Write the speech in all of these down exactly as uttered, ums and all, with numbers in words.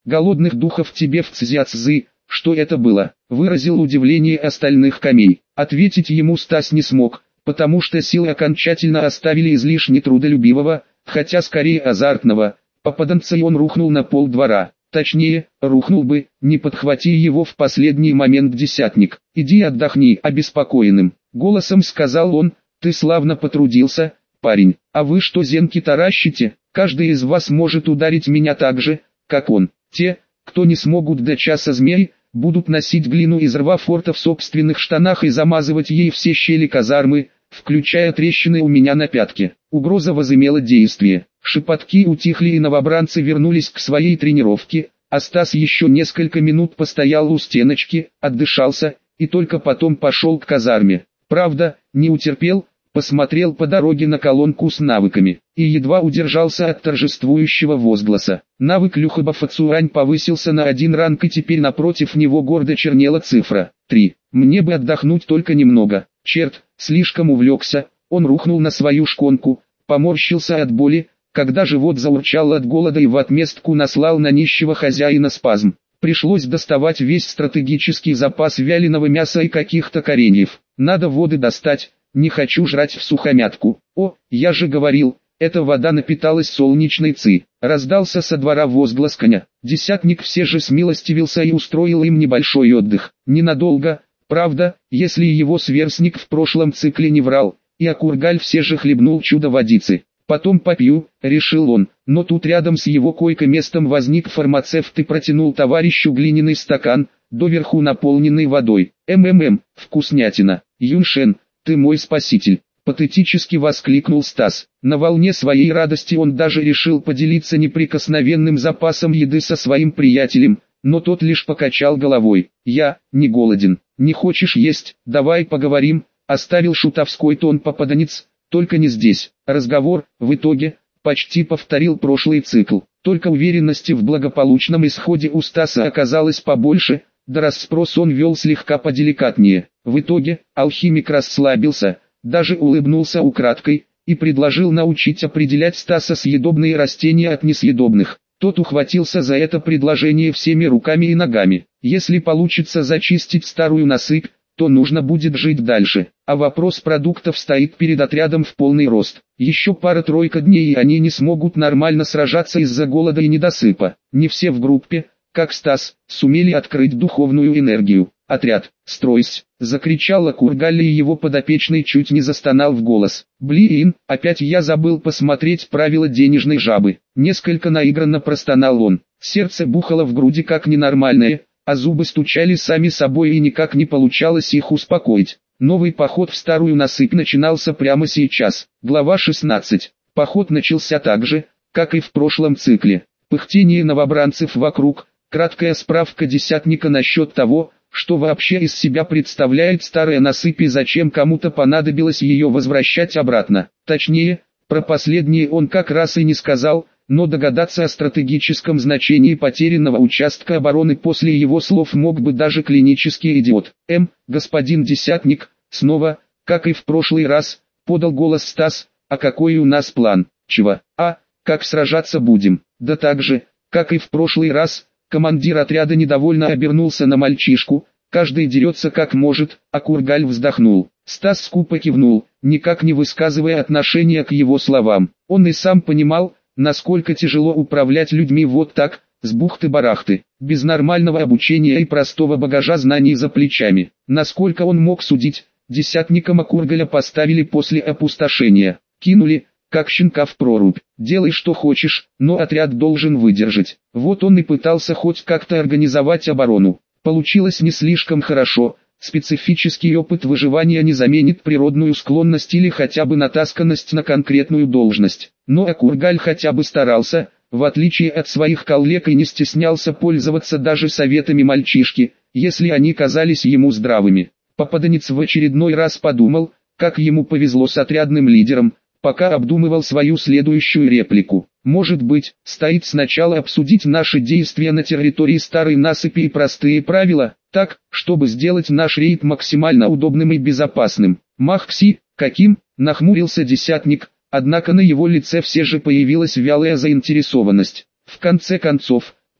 голодных духов тебе в Цзяцзы, что это было?» — выразил удивление остальных камей. Ответить ему Стас не смог, потому что силы окончательно оставили излишне трудолюбивого, хотя скорее азартного, попаданца, и он рухнул на пол двора. Точнее, рухнул бы, не подхвати его в последний момент десятник. «Иди отдохни», — обеспокоенным голосом сказал он. «Ты славно потрудился, парень. А вы что зенки таращите? Каждый из вас может ударить меня так же, как он. Те, кто не смогут до часа змей, будут носить глину из рва форта в собственных штанах и замазывать ей все щели казармы, включая трещины у меня на пятке». Угроза возымела действие. Шепотки утихли, и новобранцы вернулись к своей тренировке, а Стас еще несколько минут постоял у стеночки, отдышался, и только потом пошел к казарме. Правда, не утерпел, посмотрел по дороге на колонку с навыками, и едва удержался от торжествующего возгласа. Навык Люхаба Фацуань повысился на один ранг, и теперь напротив него гордо чернела цифра три. Мне бы отдохнуть только немного. Черт, слишком увлекся. Он рухнул на свою шконку, поморщился от боли, когда живот заурчал от голода, и в отместку наслал на нищего хозяина спазм. Пришлось доставать весь стратегический запас вяленого мяса и каких-то кореньев. Надо воды достать, не хочу жрать всухомятку. О, я же говорил, эта вода напиталась солнечной ци. Раздался со двора возглас коня. Десятник все же смилостивился и устроил им небольшой отдых. Ненадолго, правда, если его сверстник в прошлом цикле не врал, и Акургаль все же хлебнул чудо водицы. «Потом попью», — решил он, но тут рядом с его койко-местом возник фармацевт и протянул товарищу глиняный стакан, доверху наполненный водой. «МММ, вкуснятина! Юншен, ты мой спаситель!» — патетически воскликнул Стас. На волне своей радости он даже решил поделиться неприкосновенным запасом еды со своим приятелем, но тот лишь покачал головой. «Я не голоден. Не хочешь есть, давай поговорим», — оставил шутовской тон попаданец. «Только не здесь». Разговор, в итоге, почти повторил прошлый цикл. Только уверенности в благополучном исходе у Стаса оказалось побольше, да расспрос он вел слегка поделикатнее. В итоге, алхимик расслабился, даже улыбнулся украдкой, и предложил научить определять Стаса съедобные растения от несъедобных. Тот ухватился за это предложение всеми руками и ногами. Если получится зачистить старую насыпь, то нужно будет жить дальше, а вопрос продуктов стоит перед отрядом в полный рост. Еще пара-тройка дней, и они не смогут нормально сражаться из-за голода и недосыпа. Не все в группе, как Стас, сумели открыть духовную энергию. «Отряд, стройся!» — закричал Акургаль, и его подопечный чуть не застонал в голос. «Блин, опять я забыл посмотреть правила денежной жабы!» Несколько наигранно простонал он. Сердце бухало в груди как ненормальное, а зубы стучали сами собой, и никак не получалось их успокоить. Новый поход в старую насыпь начинался прямо сейчас. Глава шестнадцать. Поход начался так же, как и в прошлом цикле. Пыхтение новобранцев вокруг, краткая справка десятника насчет того, что вообще из себя представляет старая насыпь и зачем кому-то понадобилось ее возвращать обратно. Точнее, про последнее он как раз и не сказал, но догадаться о стратегическом значении потерянного участка обороны после его слов мог бы даже клинический идиот. «Эм, господин десятник, снова, как и в прошлый раз», — подал голос Стас. «А какой у нас план?» «Чего? А, как сражаться будем?» «Да так же, как и в прошлый раз». Командир отряда недовольно обернулся на мальчишку. «Каждый дерется как может», — Акургаль вздохнул. Стас скупо кивнул, никак не высказывая отношения к его словам. Он и сам понимал, насколько тяжело управлять людьми вот так, с бухты-барахты, без нормального обучения и простого багажа знаний за плечами. Насколько он мог судить, десятникам Акургаля поставили после опустошения. Кинули, как щенка в прорубь. Делай что хочешь, но отряд должен выдержать. Вот он и пытался хоть как-то организовать оборону. Получилось не слишком хорошо. Специфический опыт выживания не заменит природную склонность или хотя бы натасканность на конкретную должность. Но Акургаль хотя бы старался, в отличие от своих коллег, и не стеснялся пользоваться даже советами мальчишки, если они казались ему здравыми. Попаданец в очередной раз подумал, как ему повезло с отрядным лидером, пока обдумывал свою следующую реплику. «Может быть, стоит сначала обсудить наши действия на территории старой насыпи и простые правила, так, чтобы сделать наш рейд максимально удобным и безопасным». «Махкси, каким?» — нахмурился десятник, однако на его лице все же появилась вялая заинтересованность. В конце концов,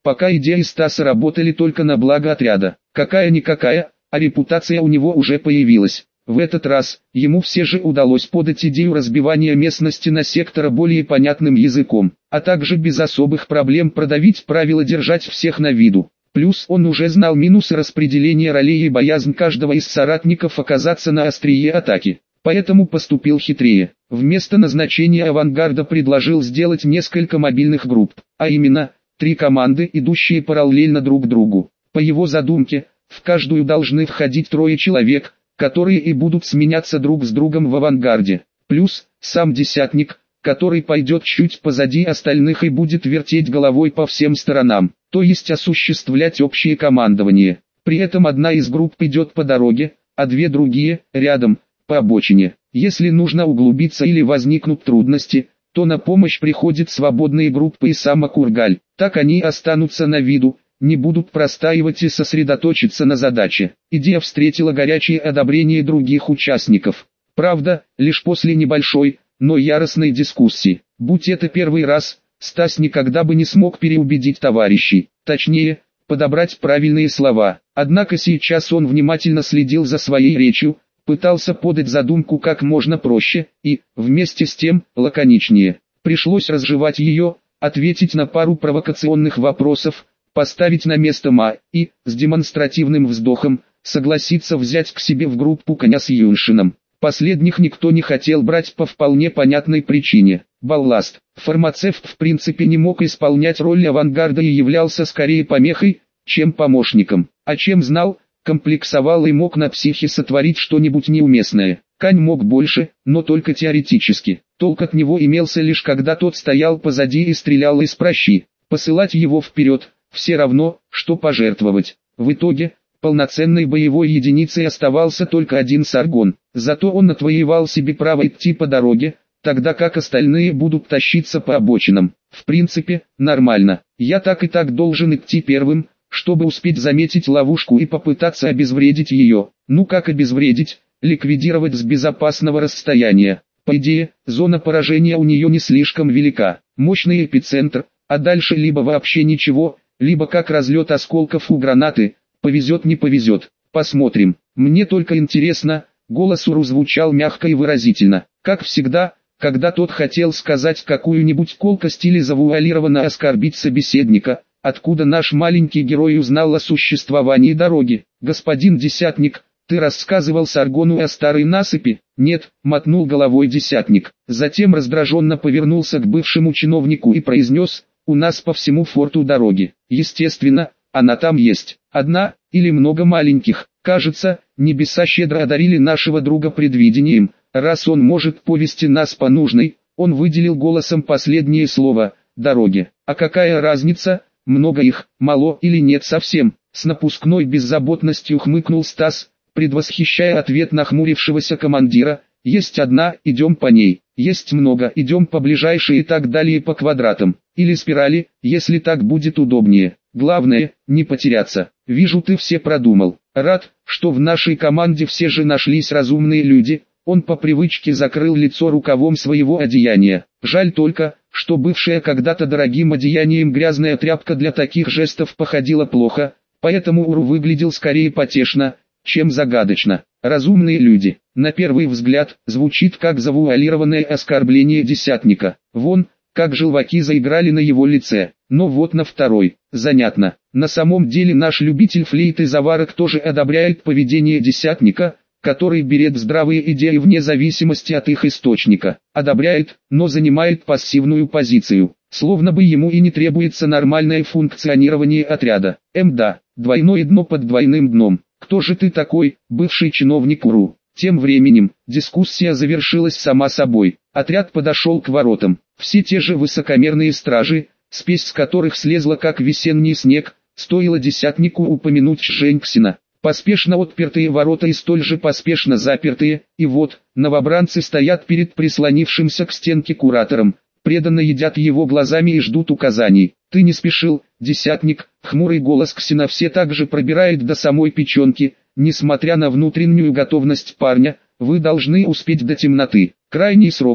Пока идеи Стаса работали только на благо отряда. Какая-никакая, а репутация у него уже появилась. В этот раз, ему все же удалось подать идею разбивания местности на сектора более понятным языком, а также без особых проблем продавить правила держать всех на виду. Плюс он уже знал минусы распределения ролей и боязнь каждого из соратников оказаться на острие атаки. Поэтому поступил хитрее. Вместо назначения авангарда предложил сделать несколько мобильных групп, а именно, три команды, идущие параллельно друг другу. По его задумке, в каждую должны входить трое человек, которые и будут сменяться друг с другом в авангарде. Плюс, сам десятник, который пойдет чуть позади остальных и будет вертеть головой по всем сторонам, то есть осуществлять общее командование. При этом одна из групп идет по дороге, а две другие, рядом, по обочине. Если нужно углубиться или возникнут трудности, то на помощь приходят свободные группы и сам Акургаль. Так они останутся на виду, не будут простаивать и сосредоточиться на задаче. Идея встретила горячее одобрение других участников. Правда, лишь после небольшой, но яростной дискуссии. Будь это первый раз, Стас никогда бы не смог переубедить товарищей, точнее, подобрать правильные слова. Однако сейчас он внимательно следил за своей речью, пытался подать задумку как можно проще и, вместе с тем, лаконичнее. Пришлось разжевать ее, ответить на пару провокационных вопросов, поставить на место Ма и, с демонстративным вздохом, согласиться взять к себе в группу коня с Юншином. Последних никто не хотел брать по вполне понятной причине. Балласт. Фармацевт в принципе не мог исполнять роль авангарда и являлся скорее помехой, чем помощником. А чем знал, комплексовал и мог на психе сотворить что-нибудь неуместное. Кань мог больше, но только теоретически. Толк от него имелся лишь когда тот стоял позади и стрелял из пращи. Посылать его вперед, все равно, что пожертвовать. В итоге, полноценной боевой единицей оставался только один Саргон. Зато он отвоевал себе право идти по дороге, тогда как остальные будут тащиться по обочинам. В принципе, нормально. Я так и так должен идти первым, чтобы успеть заметить ловушку и попытаться обезвредить ее. Ну как обезвредить? Ликвидировать с безопасного расстояния. По идее, зона поражения у нее не слишком велика. Мощный эпицентр, а дальше либо вообще ничего, либо как разлет осколков у гранаты, повезет не повезет. Посмотрим. Мне только интересно, голос Уру звучал мягко и выразительно. Как всегда, когда тот хотел сказать какую-нибудь колкость или завуалированно оскорбить собеседника, откуда наш маленький герой узнал о существовании дороги. «Господин Десятник, ты рассказывал Саргону о старой насыпи?» «Нет», — мотнул головой Десятник. Затем раздраженно повернулся к бывшему чиновнику и произнес: «У нас по всему форту дороги. Естественно, она там есть. Одна, или много маленьких. Кажется, небеса щедро одарили нашего друга предвидением, раз он может повести нас по нужной». Он выделил голосом последнее слово «дороги». «А какая разница, много их, мало или нет совсем?» С напускной беззаботностью хмыкнул Стас, предвосхищая ответ нахмурившегося командира. «Есть одна, идем по ней. Есть много, идем по ближайшей и так далее по квадратам. Или спирали, если так будет удобнее. Главное, не потеряться. Вижу, ты все продумал. Рад, что в нашей команде все же нашлись разумные люди». Он по привычке закрыл лицо рукавом своего одеяния. Жаль только, что бывшая когда-то дорогим одеянием грязная тряпка для таких жестов походила плохо, поэтому Уру выглядел скорее потешно, чем загадочно. Разумные люди, на первый взгляд, звучит как завуалированное оскорбление Десятника. Вон, как желваки заиграли на его лице. Но вот на второй, занятно. На самом деле наш любитель флейт и заварок тоже одобряет поведение Десятника, который берет здравые идеи вне зависимости от их источника. Одобряет, но занимает пассивную позицию. Словно бы ему и не требуется нормальное функционирование отряда. Мда, двойное дно под двойным дном. Кто же ты такой, бывший чиновник Уру? Тем временем, дискуссия завершилась сама собой. Отряд подошел к воротам. Все те же высокомерные стражи, спесь с которых слезла как весенний снег, стоило Десятнику упомянуть Шеньксина. Поспешно отпертые ворота и столь же поспешно запертые, и вот, новобранцы стоят перед прислонившимся к стенке куратором, преданно едят его глазами и ждут указаний. «Ты не спешил, Десятник», хмурый голос Ксена все так же пробирает до самой печенки. «Несмотря на внутреннюю готовность парня, вы должны успеть до темноты. Крайний срок —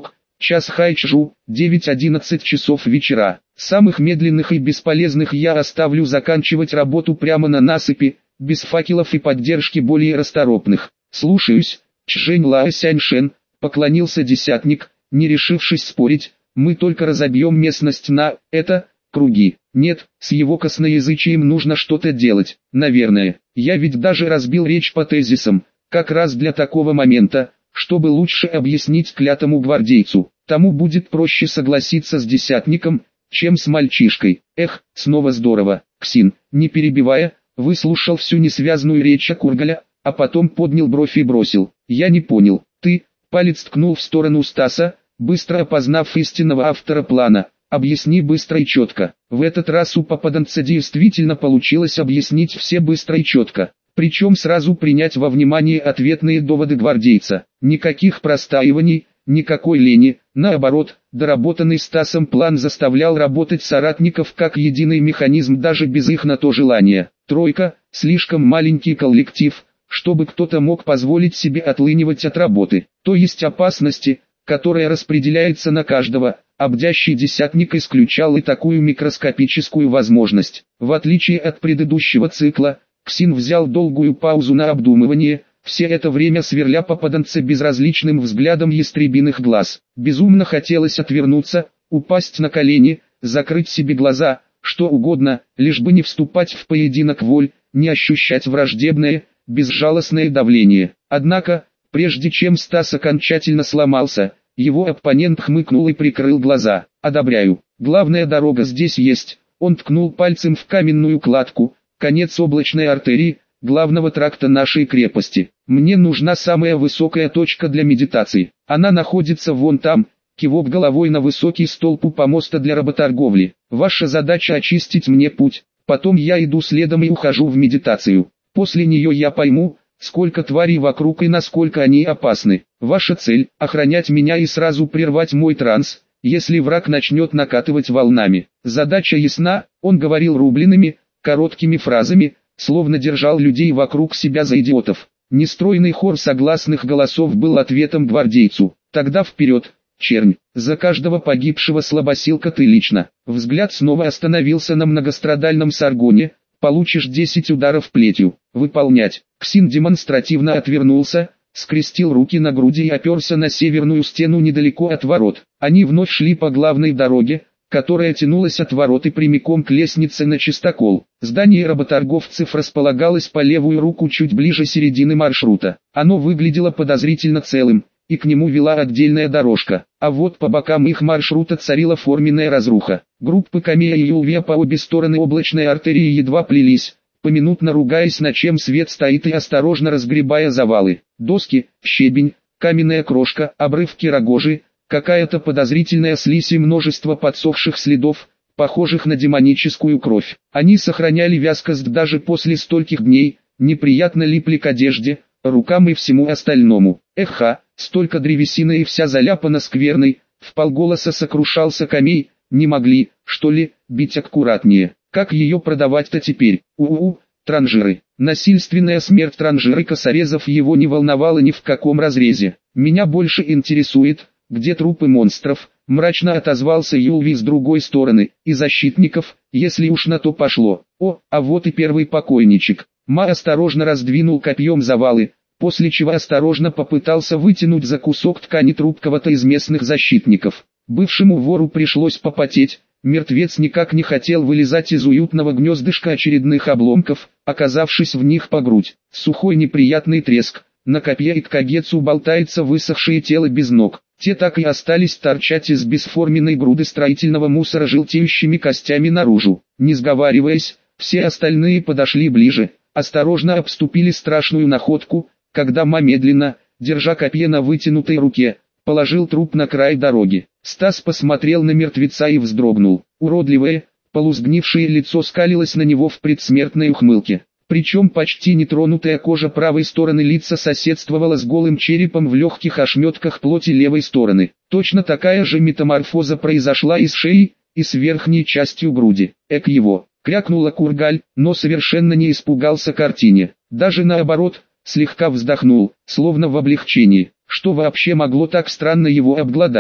час хайчжу, девять-одиннадцать часов вечера. Самых медленных и бесполезных я оставлю заканчивать работу прямо на насыпи, без факелов и поддержки более расторопных. Слушаюсь, Чжэнь Лао Сяньшен, поклонился десятник, не решившись спорить, мы только разобьем местность на, это, круги. Нет, с его косноязычием нужно что-то делать, наверное. Я ведь даже разбил речь по тезисам, как раз для такого момента, чтобы лучше объяснить клятому гвардейцу. Тому будет проще согласиться с десятником, чем с мальчишкой. Эх, снова здорово. Ксин, не перебивая, выслушал всю несвязную речь Кургаля, а потом поднял бровь и бросил. Я не понял. Ты, палец ткнул в сторону Стаса, быстро опознав истинного автора плана. Объясни быстро и четко. В этот раз у попаданца действительно получилось объяснить все быстро и четко. Причем сразу принять во внимание ответные доводы гвардейца. Никаких простаиваний, никакой лени, наоборот, доработанный Стасом план заставлял работать соратников как единый механизм даже без их на то желания. Тройка – слишком маленький коллектив, чтобы кто-то мог позволить себе отлынивать от работы, то есть опасности, которая распределяется на каждого. Обдящий десятник исключал и такую микроскопическую возможность. В отличие от предыдущего цикла, Ксин взял долгую паузу на обдумывание, все это время сверля попаданца безразличным взглядом ястребиных глаз. Безумно хотелось отвернуться, упасть на колени, закрыть себе глаза, что угодно, лишь бы не вступать в поединок воль, не ощущать враждебное, безжалостное давление. Однако, прежде чем Стас окончательно сломался, его оппонент хмыкнул и прикрыл глаза. «Одобряю. Главная дорога здесь есть». Он ткнул пальцем в каменную кладку, конец облачной артерии, главного тракта нашей крепости. Мне нужна самая высокая точка для медитации. Она находится вон там, кивок головой на высокий столб у помоста для работорговли. Ваша задача очистить мне путь, потом я иду следом и ухожу в медитацию. После нее я пойму, сколько тварей вокруг и насколько они опасны. Ваша цель – охранять меня и сразу прервать мой транс, если враг начнет накатывать волнами. Задача ясна, он говорил рубленными, короткими фразами, словно держал людей вокруг себя за идиотов. Нестройный хор согласных голосов был ответом гвардейцу. Тогда вперед, чернь, за каждого погибшего слабосилка ты лично. Взгляд снова остановился на многострадальном Саргоне. Получишь десять ударов плетью. Выполнять. Ксин демонстративно отвернулся, скрестил руки на груди и оперся на северную стену недалеко от ворот. Они вновь шли по главной дороге, которая тянулась от ворот и прямиком к лестнице на чистокол. Здание работорговцев располагалось по левую руку чуть ближе середины маршрута. Оно выглядело подозрительно целым, и к нему вела отдельная дорожка, а вот по бокам их маршрута царила форменная разруха. Группы Камея и Юлвия по обе стороны облачной артерии едва плелись, поминутно ругаясь, на чем свет стоит, и осторожно разгребая завалы. Доски, щебень, каменная крошка, обрывки рогожи, какая-то подозрительная слизь и множество подсохших следов, похожих на демоническую кровь. Они сохраняли вязкость даже после стольких дней, неприятно липли к одежде, рукам и всему остальному. Эха, столько древесины и вся заляпана скверной, вполголоса сокрушался Камей, не могли, что ли, бить аккуратнее. Как ее продавать-то теперь? У-у-у, транжиры. Насильственная смерть транжиры-косорезов его не волновала ни в каком разрезе. Меня больше интересует, где трупы монстров, мрачно отозвался Юлви с другой стороны, и защитников, если уж на то пошло. О, а вот и первый покойничек. Ма осторожно раздвинул копьем завалы, после чего осторожно попытался вытянуть за кусок ткани труп кого-то из местных защитников. Бывшему вору пришлось попотеть, мертвец никак не хотел вылезать из уютного гнездышка очередных обломков, оказавшись в них по грудь. Сухой неприятный треск, на копье и к кагецу болтается высохшее тело без ног. Те так и остались торчать из бесформенной груды строительного мусора желтеющими костями наружу. Не сговариваясь, все остальные подошли ближе, осторожно обступили страшную находку, когда Ма медленно, держа копье на вытянутой руке, положил труп на край дороги. Стас посмотрел на мертвеца и вздрогнул. Уродливое, полусгнившее лицо скалилось на него в предсмертной ухмылке. Причем почти нетронутая кожа правой стороны лица соседствовала с голым черепом в легких ошметках плоти левой стороны. Точно такая же метаморфоза произошла и с шеей, и с верхней частью груди. Эк его, крякнула Кургаль, но совершенно не испугался картине. Даже наоборот, слегка вздохнул, словно в облегчении. Что вообще могло так странно его обглодать?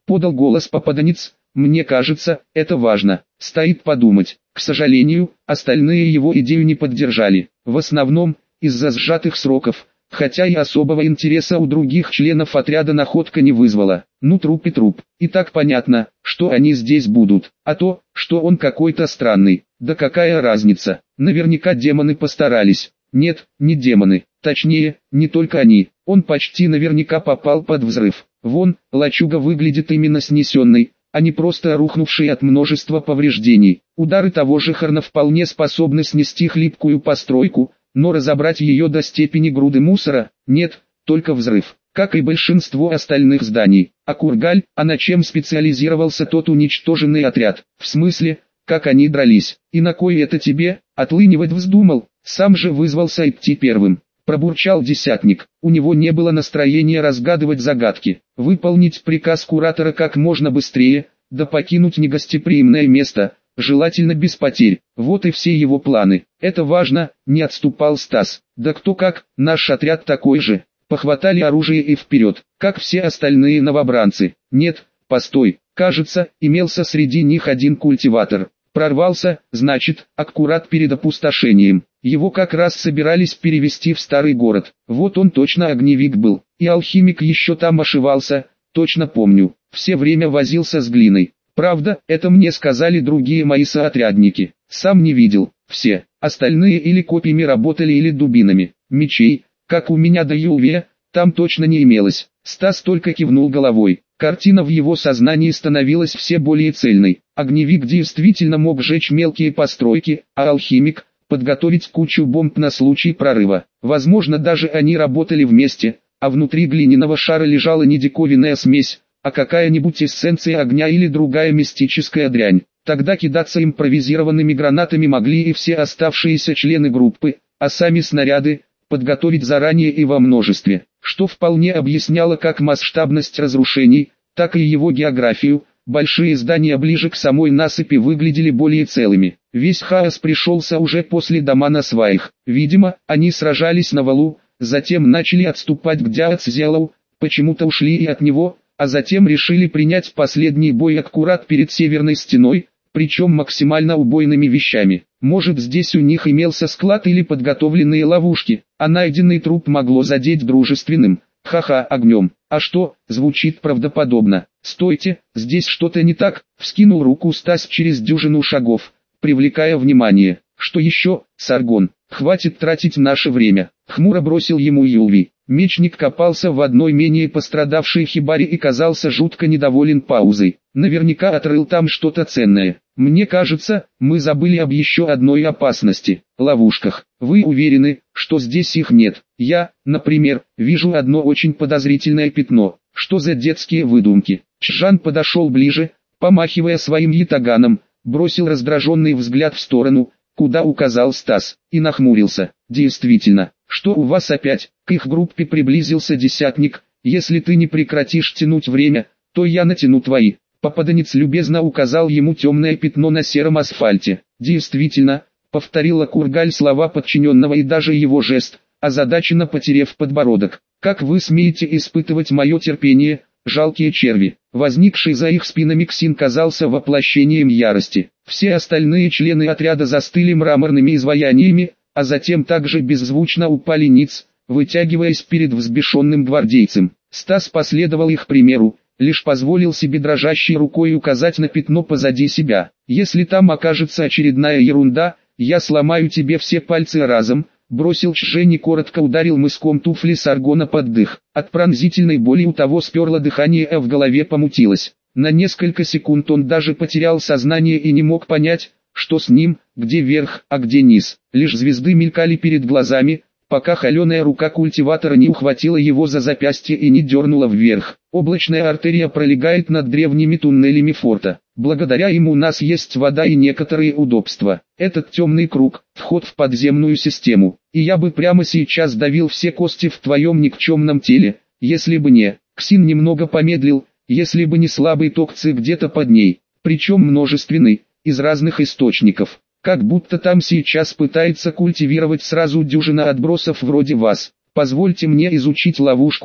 подал голос попаданец. Мне кажется, это важно. Стоит подумать. К сожалению, остальные его идею не поддержали. В основном, из-за сжатых сроков, хотя и особого интереса у других членов отряда находка не вызвала. Ну труп и труп. И так понятно, что они здесь будут. А то, что он какой-то странный. Да какая разница. Наверняка демоны постарались. Нет, не демоны. Точнее, не только они. Он почти наверняка попал под взрыв. Вон, лачуга выглядит именно снесенной, а не просто рухнувшей от множества повреждений. Удары того же Харна вполне способны снести хлипкую постройку, но разобрать ее до степени груды мусора – нет, только взрыв. Как и большинство остальных зданий. А Кургаль, а на чем специализировался тот уничтоженный отряд? В смысле, как они дрались? И на кой это тебе? Отлынивать вздумал? Сам же вызвался идти первым. Пробурчал десятник. У него не было настроения разгадывать загадки. Выполнить приказ куратора как можно быстрее, да покинуть негостеприимное место, желательно без потерь. Вот и все его планы. Это важно, не отступал Стас. Да кто как, наш отряд такой же. Похватали оружие и вперед, как все остальные новобранцы. Нет, постой, кажется, имелся среди них один культиватор. Прорвался, значит, аккурат перед опустошением. Его как раз собирались перевести в старый город. Вот он точно огневик был. И алхимик еще там ошивался, точно помню. Все время возился с глиной. Правда, это мне сказали другие мои соотрядники. Сам не видел. Все остальные или копьями работали, или дубинами. Мечей, как у меня до Юве, там точно не имелось. Стас только кивнул головой. Картина в его сознании становилась все более цельной. Огневик действительно мог сжечь мелкие постройки, а алхимик – подготовить кучу бомб на случай прорыва. Возможно, даже они работали вместе, а внутри глиняного шара лежала не диковинная смесь, а какая-нибудь эссенция огня или другая мистическая дрянь. Тогда кидаться импровизированными гранатами могли и все оставшиеся члены группы, а сами снаряды – подготовить заранее и во множестве, что вполне объясняло как масштабность разрушений, так и его географию. Большие здания ближе к самой насыпи выглядели более целыми. Весь хаос пришелся уже после дома на сваях. Видимо, они сражались на валу, затем начали отступать к Дяоцзялу, почему-то ушли и от него, а затем решили принять последний бой аккурат перед северной стеной, причем максимально убойными вещами. Может, здесь у них имелся склад или подготовленные ловушки, а найденный труп могло задеть дружественным, ха-ха, огнем. А что, звучит правдоподобно. Стойте, здесь что-то не так, вскинул руку Стас через дюжину шагов, привлекая внимание. Что еще, Саргон, хватит тратить наше время, хмуро бросил ему Юлви. Мечник копался в одной менее пострадавшей хибаре и казался жутко недоволен паузой. Наверняка отрыл там что-то ценное. Мне кажется, мы забыли об еще одной опасности – ловушках. Вы уверены, что здесь их нет? Я, например, вижу одно очень подозрительное пятно. Что за детские выдумки? Чжан подошел ближе, помахивая своим ятаганом, бросил раздраженный взгляд в сторону, куда указал Стас, и нахмурился. Действительно, что у вас опять? К их группе приблизился десятник. Если ты не прекратишь тянуть время, то я натяну твои. Попаданец любезно указал ему темное пятно на сером асфальте. Действительно, повторила Кургаль слова подчиненного и даже его жест, озадаченно потеряв подбородок. Как вы смеете испытывать мое терпение, жалкие черви? Возникший за их спинами Ксин казался воплощением ярости. Все остальные члены отряда застыли мраморными изваяниями, а затем также беззвучно упали ниц, вытягиваясь перед взбешенным гвардейцем. Стас последовал их примеру, лишь позволил себе дрожащей рукой указать на пятно позади себя. «Если там окажется очередная ерунда, я сломаю тебе все пальцы разом», бросил Чжень и коротко ударил мыском туфли Саргона под дых. От пронзительной боли у того сперло дыхание, а в голове помутилось. На несколько секунд он даже потерял сознание и не мог понять, что с ним, где верх, а где низ. Лишь звезды мелькали перед глазами, пока холеная рука культиватора не ухватила его за запястье и не дернула вверх. Облачная артерия пролегает над древними туннелями форта. Благодаря ему у нас есть вода и некоторые удобства. Этот темный круг – вход в подземную систему. И я бы прямо сейчас давил все кости в твоем никчемном теле, если бы не... Ксин немного помедлил, если бы не слабый ток ци где-то под ней, причем множественный, из разных источников. Как будто там сейчас пытается культивировать сразу дюжина отбросов вроде вас. Позвольте мне изучить ловушку,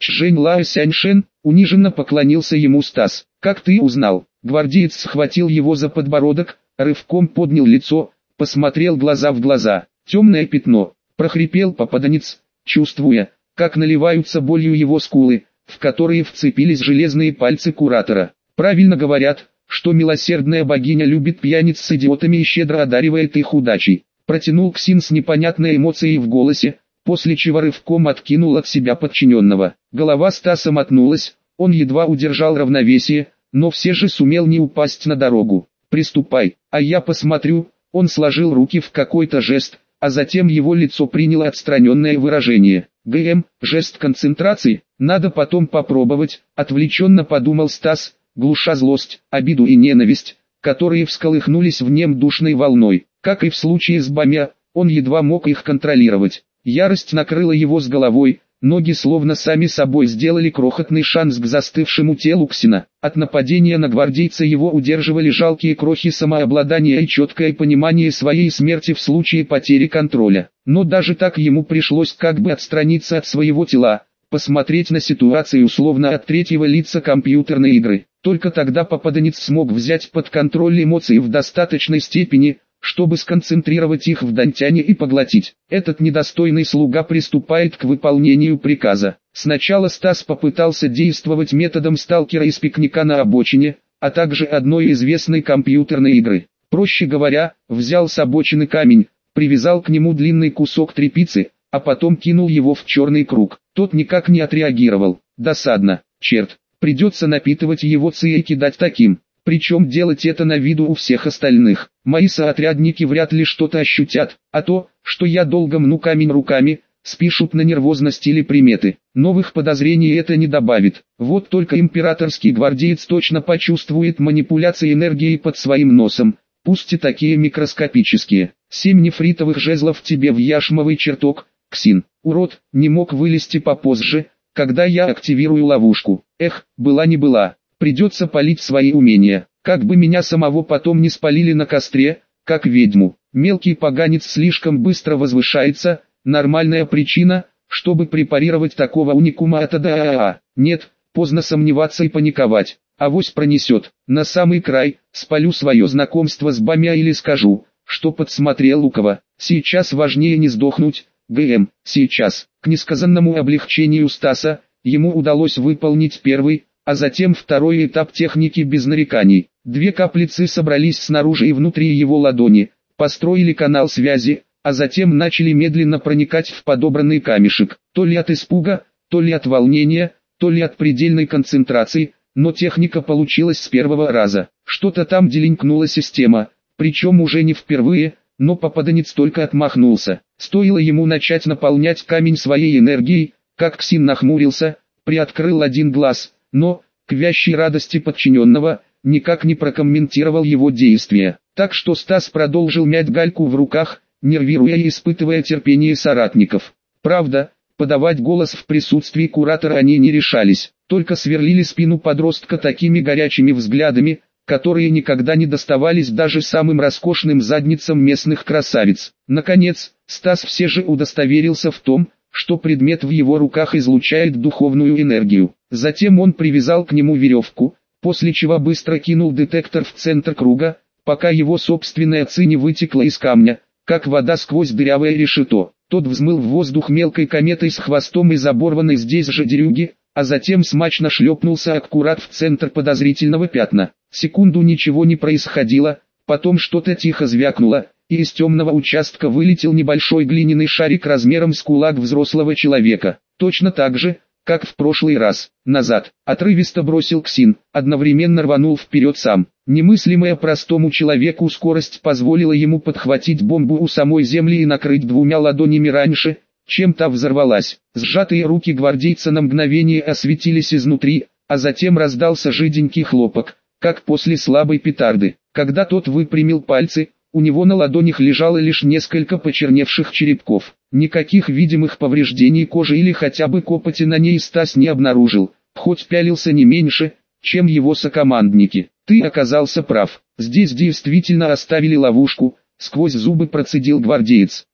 Чжэнь Лао Сяньшен, униженно поклонился ему Стас. Как ты узнал? Гвардеец схватил его за подбородок, рывком поднял лицо, посмотрел глаза в глаза. Темное пятно, прохрипел попаданец, чувствуя, как наливаются болью его скулы, в которые вцепились железные пальцы куратора. Правильно говорят, что милосердная богиня любит пьяниц с идиотами и щедро одаривает их удачей. Протянул Ксин с непонятной эмоцией в голосе, после чего рывком откинул от себя подчиненного. Голова Стаса мотнулась, он едва удержал равновесие, но все же сумел не упасть на дорогу. «Приступай, а я посмотрю». Он сложил руки в какой-то жест, а затем его лицо приняло отстраненное выражение. «ГМ, жест концентрации, надо потом попробовать», отвлеченно подумал Стас, глуша злость, обиду и ненависть, которые всколыхнулись в нем душной волной. Как и в случае с Бамя, он едва мог их контролировать. Ярость накрыла его с головой, ноги словно сами собой сделали крохотный шанс к застывшему телу Ксина. От нападения на гвардейца его удерживали жалкие крохи самообладания и четкое понимание своей смерти в случае потери контроля. Но даже так ему пришлось как бы отстраниться от своего тела, посмотреть на ситуацию условно от третьего лица компьютерной игры. Только тогда попаданец смог взять под контроль эмоции в достаточной степени, чтобы сконцентрировать их в Дантяне и поглотить. Этот недостойный слуга приступает к выполнению приказа. Сначала Стас попытался действовать методом сталкера из пикника на обочине, а также одной известной компьютерной игры. Проще говоря, взял с обочины камень, привязал к нему длинный кусок тряпицы, а потом кинул его в черный круг. Тот никак не отреагировал. Досадно. Черт, придется напитывать его ци и кидать таким. Причем делать это на виду у всех остальных. Мои соотрядники вряд ли что-то ощутят, а то, что я долго мну камень руками, спишут на нервозность или приметы. Новых подозрений это не добавит. Вот только императорский гвардеец точно почувствует манипуляции энергией под своим носом, пусть и такие микроскопические. Семь нефритовых жезлов тебе в яшмовый чертог, Ксин. Урод, не мог вылезти попозже, когда я активирую ловушку. Эх, была не была. Придется палить свои умения, как бы меня самого потом не спалили на костре, как ведьму. Мелкий поганец слишком быстро возвышается, нормальная причина, чтобы препарировать такого уникума от АДАА. Нет, поздно сомневаться и паниковать. Авось пронесет. На самый край, спалю свое знакомство с Бамя или скажу, что подсмотрел у кого. Сейчас важнее не сдохнуть, ГМ, сейчас. К несказанному облегчению Стаса, ему удалось выполнить первый, а затем второй этап техники без нареканий. Две каплицы собрались снаружи и внутри его ладони, построили канал связи, а затем начали медленно проникать в подобранный камешек. То ли от испуга, то ли от волнения, то ли от предельной концентрации, но техника получилась с первого раза. Что-то там делинкнула система, причем уже не впервые, но попаданец только отмахнулся. Стоило ему начать наполнять камень своей энергией, как Ксин нахмурился, приоткрыл один глаз, но, к вящей радости подчиненного, никак не прокомментировал его действия. Так что Стас продолжил мять гальку в руках, нервируя и испытывая терпение соратников. Правда, подавать голос в присутствии куратора они не решались, только сверлили спину подростка такими горячими взглядами, которые никогда не доставались даже самым роскошным задницам местных красавиц. Наконец, Стас все же удостоверился в том, что предмет в его руках излучает духовную энергию. Затем он привязал к нему веревку, после чего быстро кинул детектор в центр круга, пока его собственная ци не вытекла из камня, как вода сквозь дырявое решето. Тот взмыл в воздух мелкой кометой с хвостом из оборванной здесь же дерюги, а затем смачно шлепнулся аккурат в центр подозрительного пятна. Секунду ничего не происходило, потом что-то тихо звякнуло, и из темного участка вылетел небольшой глиняный шарик размером с кулак взрослого человека. Точно так же, как в прошлый раз. Назад, отрывисто бросил Ксин, одновременно рванул вперед сам. Немыслимая простому человеку скорость позволила ему подхватить бомбу у самой земли и накрыть двумя ладонями раньше, чем та взорвалась. Сжатые руки гвардейца на мгновение осветились изнутри, а затем раздался жиденький хлопок, как после слабой петарды. Когда тот выпрямил пальцы, у него на ладонях лежало лишь несколько почерневших черепков. Никаких видимых повреждений кожи или хотя бы копоти на ней Стас не обнаружил, хоть пялился не меньше, чем его сокомандники. «Ты оказался прав, здесь действительно оставили ловушку», — сквозь зубы процедил гвардеец.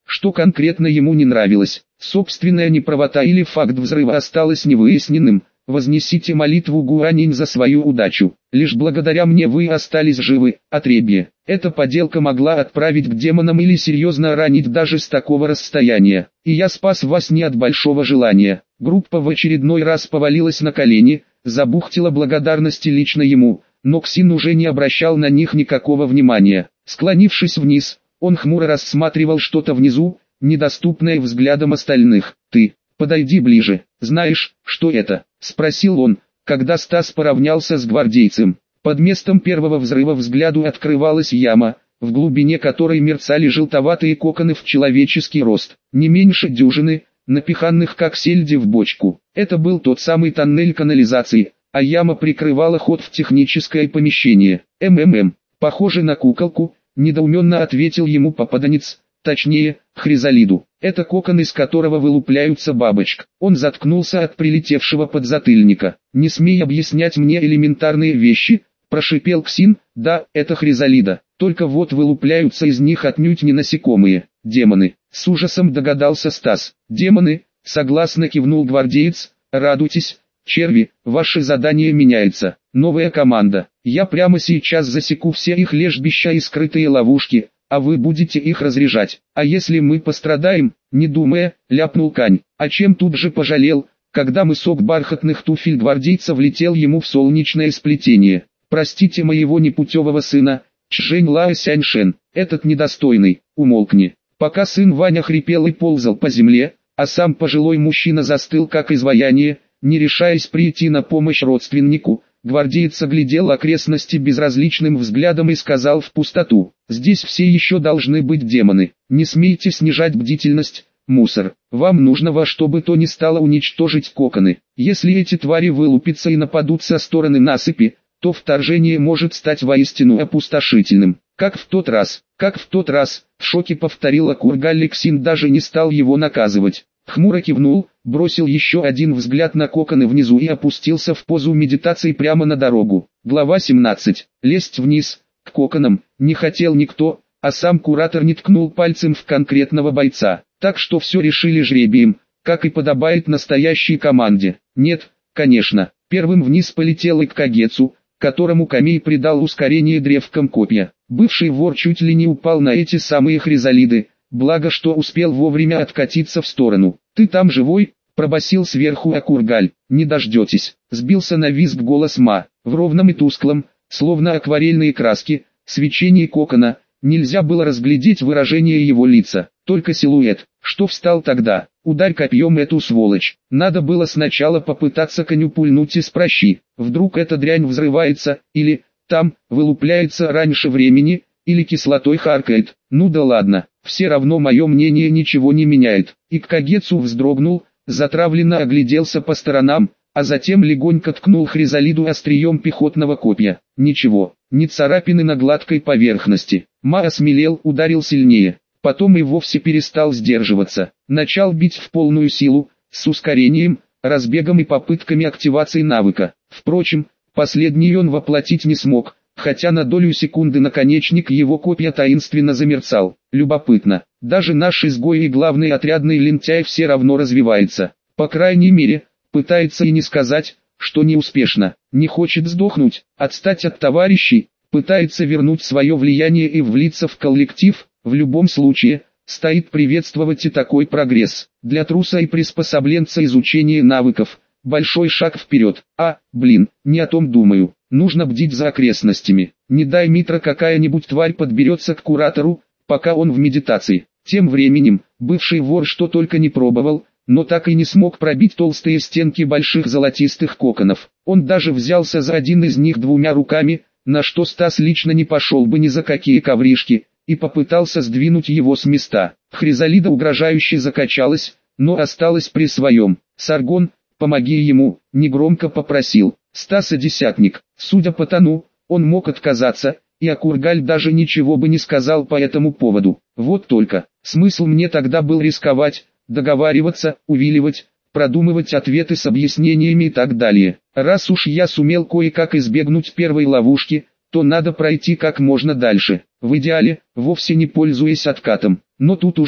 что конкретно ему не нравилось. Собственная неправота или факт взрыва осталось невыясненным. Вознесите молитву Гуанинь за свою удачу. Лишь благодаря мне вы остались живы, отребье. Эта поделка могла отправить к демонам или серьезно ранить даже с такого расстояния. И я спас вас не от большого желания. Группа в очередной раз повалилась на колени, забухтела благодарности лично ему, но Ксин уже не обращал на них никакого внимания. Склонившись вниз, он хмуро рассматривал что-то внизу, недоступное взглядам остальных. «Ты, подойди ближе, знаешь, что это?» — спросил он, когда Стас поравнялся с гвардейцем. Под местом первого взрыва взгляду открывалась яма, в глубине которой мерцали желтоватые коконы в человеческий рост, не меньше дюжины, напиханных как сельди в бочку. Это был тот самый тоннель канализации, а яма прикрывала ход в техническое помещение. «МММ, похоже на куколку», — недоуменно ответил ему попаданец. Точнее, хризалиду. Это кокон, из которого вылупляются бабочек. Он заткнулся от прилетевшего подзатыльника. «Не смей объяснять мне элементарные вещи», — прошипел Ксин. «Да, это хризалида. Только вот вылупляются из них отнюдь не насекомые. Демоны». С ужасом догадался Стас. «Демоны», — согласно кивнул гвардеец. «Радуйтесь, черви, ваше задание меняется. Новая команда. Я прямо сейчас засеку все их лежбища и скрытые ловушки, а вы будете их разряжать. А если мы пострадаем?» Не думая, ляпнул Кань. А чем тут же пожалел, когда мысок бархатных туфель гвардейца влетел ему в солнечное сплетение. «Простите моего непутевого сына, Чжэнь Лао Сяньшен, этот недостойный, умолкни». Пока сын Ваня хрипел и ползал по земле, а сам пожилой мужчина застыл как изваяние, не решаясь прийти на помощь родственнику, гвардеец оглядел окрестности безразличным взглядом и сказал в пустоту: «Здесь все еще должны быть демоны. Не смейте снижать бдительность, мусор. Вам нужно во что бы то ни стало уничтожить коконы. Если эти твари вылупятся и нападут со стороны насыпи, то вторжение может стать воистину опустошительным. Как в тот раз, как в тот раз», — в шоке повторила Кургаль. Ксин даже не стал его наказывать. Хмуро кивнул, бросил еще один взгляд на коконы внизу и опустился в позу медитации прямо на дорогу. Глава семнадцать. Лезть вниз, к коконам, не хотел никто, а сам куратор не ткнул пальцем в конкретного бойца. Так что все решили жребием, как и подобает настоящей команде. Нет, конечно, первым вниз полетел и к Кагецу, которому Камей придал ускорение древком копья. Бывший вор чуть ли не упал на эти самые хризалиды, благо что успел вовремя откатиться в сторону. «Ты там живой?» — пробасил сверху Акургаль. «Не дождетесь», — сбился на визг голос Ма. В ровном и тусклом, словно акварельные краски, свечении кокона, нельзя было разглядеть выражение его лица, только силуэт. Что встал тогда? Ударь копьем эту сволочь. Надо было сначала попытаться коню пульнуть из прощи. Вдруг эта дрянь взрывается, или, там, вылупляется раньше времени, или кислотой харкает. Ну да ладно, все равно мое мнение ничего не меняет. И к Кагецу вздрогнул, затравленно огляделся по сторонам, а затем легонько ткнул хризалиду острием пехотного копья. Ничего, ни царапины на гладкой поверхности. Ма осмелел, ударил сильнее. Потом и вовсе перестал сдерживаться. Начал бить в полную силу, с ускорением, разбегом и попытками активации навыка. Впрочем, последний он воплотить не смог, хотя на долю секунды наконечник его копья таинственно замерцал. Любопытно, даже наш изгой и главный отрядный лентяй все равно развивается. По крайней мере, пытается и не сказать, что неуспешно. Не хочет сдохнуть, отстать от товарищей, пытается вернуть свое влияние и влиться в коллектив. В любом случае, стоит приветствовать и такой прогресс. Для труса и приспособленца изучение навыков – большой шаг вперед. А, блин, не о том думаю. Нужно бдить за окрестностями. Не дай Митра какая-нибудь тварь подберется к куратору, пока он в медитации. Тем временем, бывший вор что только не пробовал, но так и не смог пробить толстые стенки больших золотистых коконов. Он даже взялся за один из них двумя руками, на что Стас лично не пошел бы ни за какие ковришки, и попытался сдвинуть его с места. Хризалида угрожающе закачалась, но осталась при своем. «Саргон, помоги ему», — негромко попросил. Стаса десятник. Судя по тону, он мог отказаться, и Акургаль даже ничего бы не сказал по этому поводу. Вот только, смысл мне тогда был рисковать, договариваться, увиливать, продумывать ответы с объяснениями и так далее. Раз уж я сумел кое-как избегнуть первой ловушки, то надо пройти как можно дальше. В идеале, вовсе не пользуясь откатом. Но тут уже,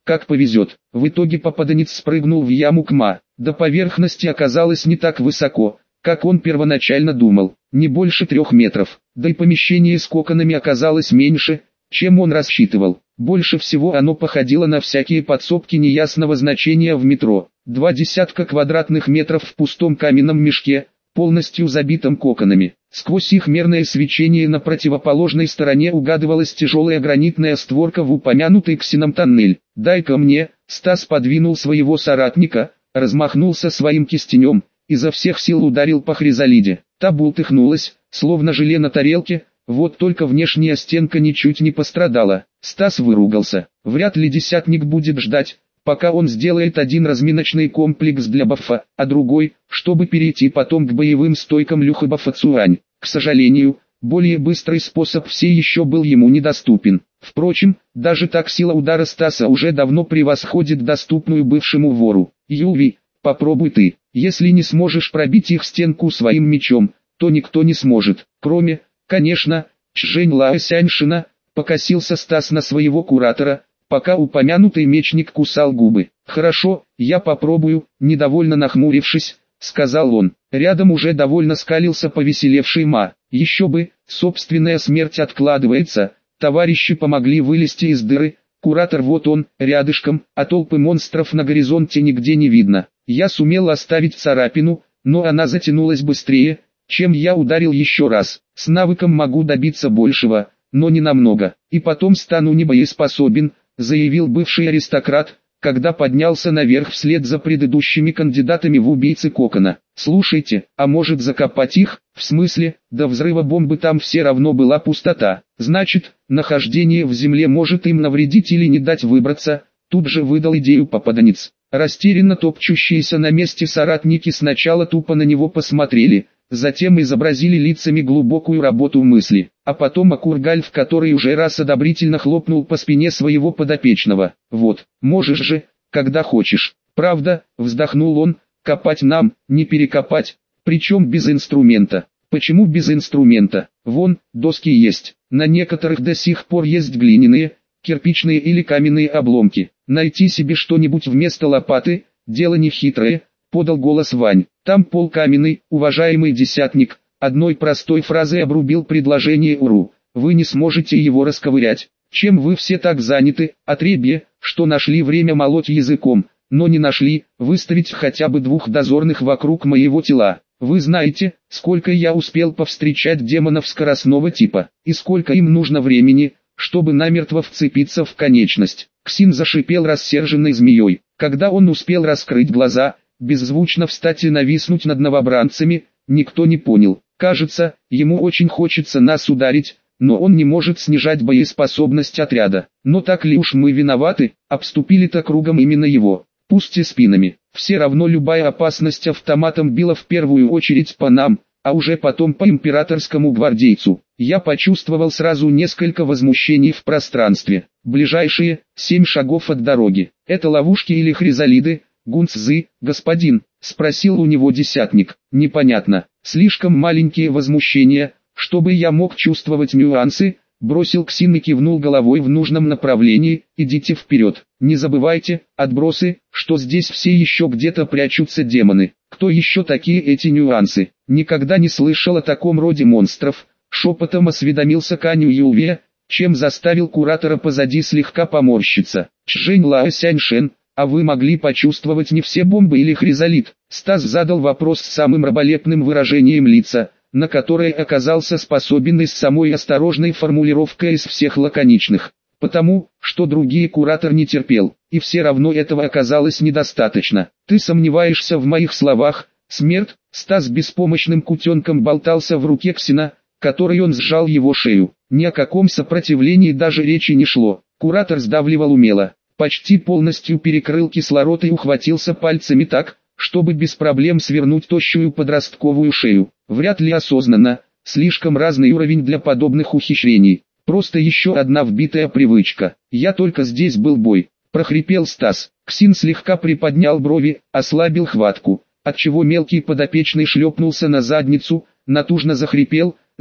как повезет. В итоге попаданец спрыгнул в яму КМА. До поверхности оказалось не так высоко, как он первоначально думал, не больше трех метров. Да и помещение с коконами оказалось меньше, чем он рассчитывал. Больше всего оно походило на всякие подсобки неясного значения в метро. Два десятка квадратных метров в пустом каменном мешке, полностью забитом коконами. Сквозь их мерное свечение на противоположной стороне угадывалась тяжелая гранитная створка в упомянутый Ксином тоннель. «Дай-ка мне», Стас подвинул своего соратника, размахнулся своим кистенем, изо всех сил ударил по хризалиде. Та бултыхнулась, словно желе на тарелке, вот только внешняя стенка ничуть не пострадала. Стас выругался. Вряд ли десятник будет ждать, пока он сделает один разминочный комплекс для бафа, а другой, чтобы перейти потом к боевым стойкам Люхабафа Цуань. К сожалению, более быстрый способ все еще был ему недоступен. Впрочем, даже так сила удара Стаса уже давно превосходит доступную бывшему вору. «Юви, попробуй ты. Если не сможешь пробить их стенку своим мечом, то никто не сможет, кроме, конечно, Чжэнь Лаосяньшина», покосился Стас на своего куратора, пока упомянутый мечник кусал губы. «Хорошо, я попробую», недовольно нахмурившись, сказал он. Рядом уже довольно скалился повеселевший Ма. Еще бы, собственная смерть откладывается, товарищи помогли вылезти из дыры, куратор вот он, рядышком, а толпы монстров на горизонте нигде не видно. Я сумел оставить царапину, но она затянулась быстрее, чем я ударил еще раз. С навыком могу добиться большего, но не намного, и потом стану небоеспособен, заявил бывший аристократ, когда поднялся наверх вслед за предыдущими кандидатами в убийцы Кокона. «Слушайте, а может закопать их? В смысле, до взрыва бомбы там все равно была пустота. Значит, нахождение в земле может им навредить или не дать выбраться», тут же выдал идею попаданец. Растерянно топчущиеся на месте соратники сначала тупо на него посмотрели, затем изобразили лицами глубокую работу мысли, а потом Акургальф, который уже раз одобрительно хлопнул по спине своего подопечного. «Вот, можешь же, когда хочешь. Правда», вздохнул он, «копать нам, не перекопать, причем без инструмента». «Почему без инструмента? Вон, доски есть, на некоторых до сих пор есть глиняные, кирпичные или каменные обломки. Найти себе что-нибудь вместо лопаты, дело не хитрое», подал голос Вань. «Там пол каменный, уважаемый десятник», одной простой фразой обрубил предложение Уру. «Вы не сможете его расковырять. Чем вы все так заняты, отребье, что нашли время молоть языком, но не нашли, выставить хотя бы двух дозорных вокруг моего тела. Вы знаете, сколько я успел повстречать демонов скоростного типа, и сколько им нужно времени, чтобы намертво вцепиться в конечность». Ксин зашипел рассерженной змеей. Когда он успел раскрыть глаза, беззвучно встать и нависнуть над новобранцами, никто не понял. Кажется, ему очень хочется нас ударить, но он не может снижать боеспособность отряда. Но так ли уж мы виноваты, обступили-то кругом именно его, пусть и спинами. Все равно любая опасность автоматом била в первую очередь по нам, а уже потом по императорскому гвардейцу. Я почувствовал сразу несколько возмущений в пространстве. Ближайшие, семь шагов от дороги. Это ловушки или хризалиды? «Гунцзы, господин», — спросил у него десятник. «Непонятно, слишком маленькие возмущения, чтобы я мог чувствовать нюансы», бросил Ксин и кивнул головой в нужном направлении. «Идите вперед, не забывайте, отбросы, что здесь все еще где-то прячутся демоны. Кто еще такие эти нюансы? Никогда не слышал о таком роде монстров», шепотом осведомился Каню Юве, чем заставил куратора позади слегка поморщиться. «Чжэнь Лаосяньшен, а вы могли почувствовать не все бомбы или хризалит?» Стас задал вопрос с самым раболепным выражением лица, на которое оказался способен и с самой осторожной формулировкой из всех лаконичных. Потому, что другие куратор не терпел, и все равно этого оказалось недостаточно. «Ты сомневаешься в моих словах, смерть?» Стас беспомощным кутенком болтался в руке Ксина, которой он сжал его шею. Ни о каком сопротивлении даже речи не шло. Куратор сдавливал умело, почти полностью перекрыл кислород и ухватился пальцами так, чтобы без проблем свернуть тощую подростковую шею. Вряд ли осознанно, слишком разный уровень для подобных ухищрений. Просто еще одна вбитая привычка. «Я только здесь был бой», — прохрипел Стас. Ксин слегка приподнял брови, ослабил хватку, отчего мелкий подопечный шлепнулся на задницу, натужно захрипел,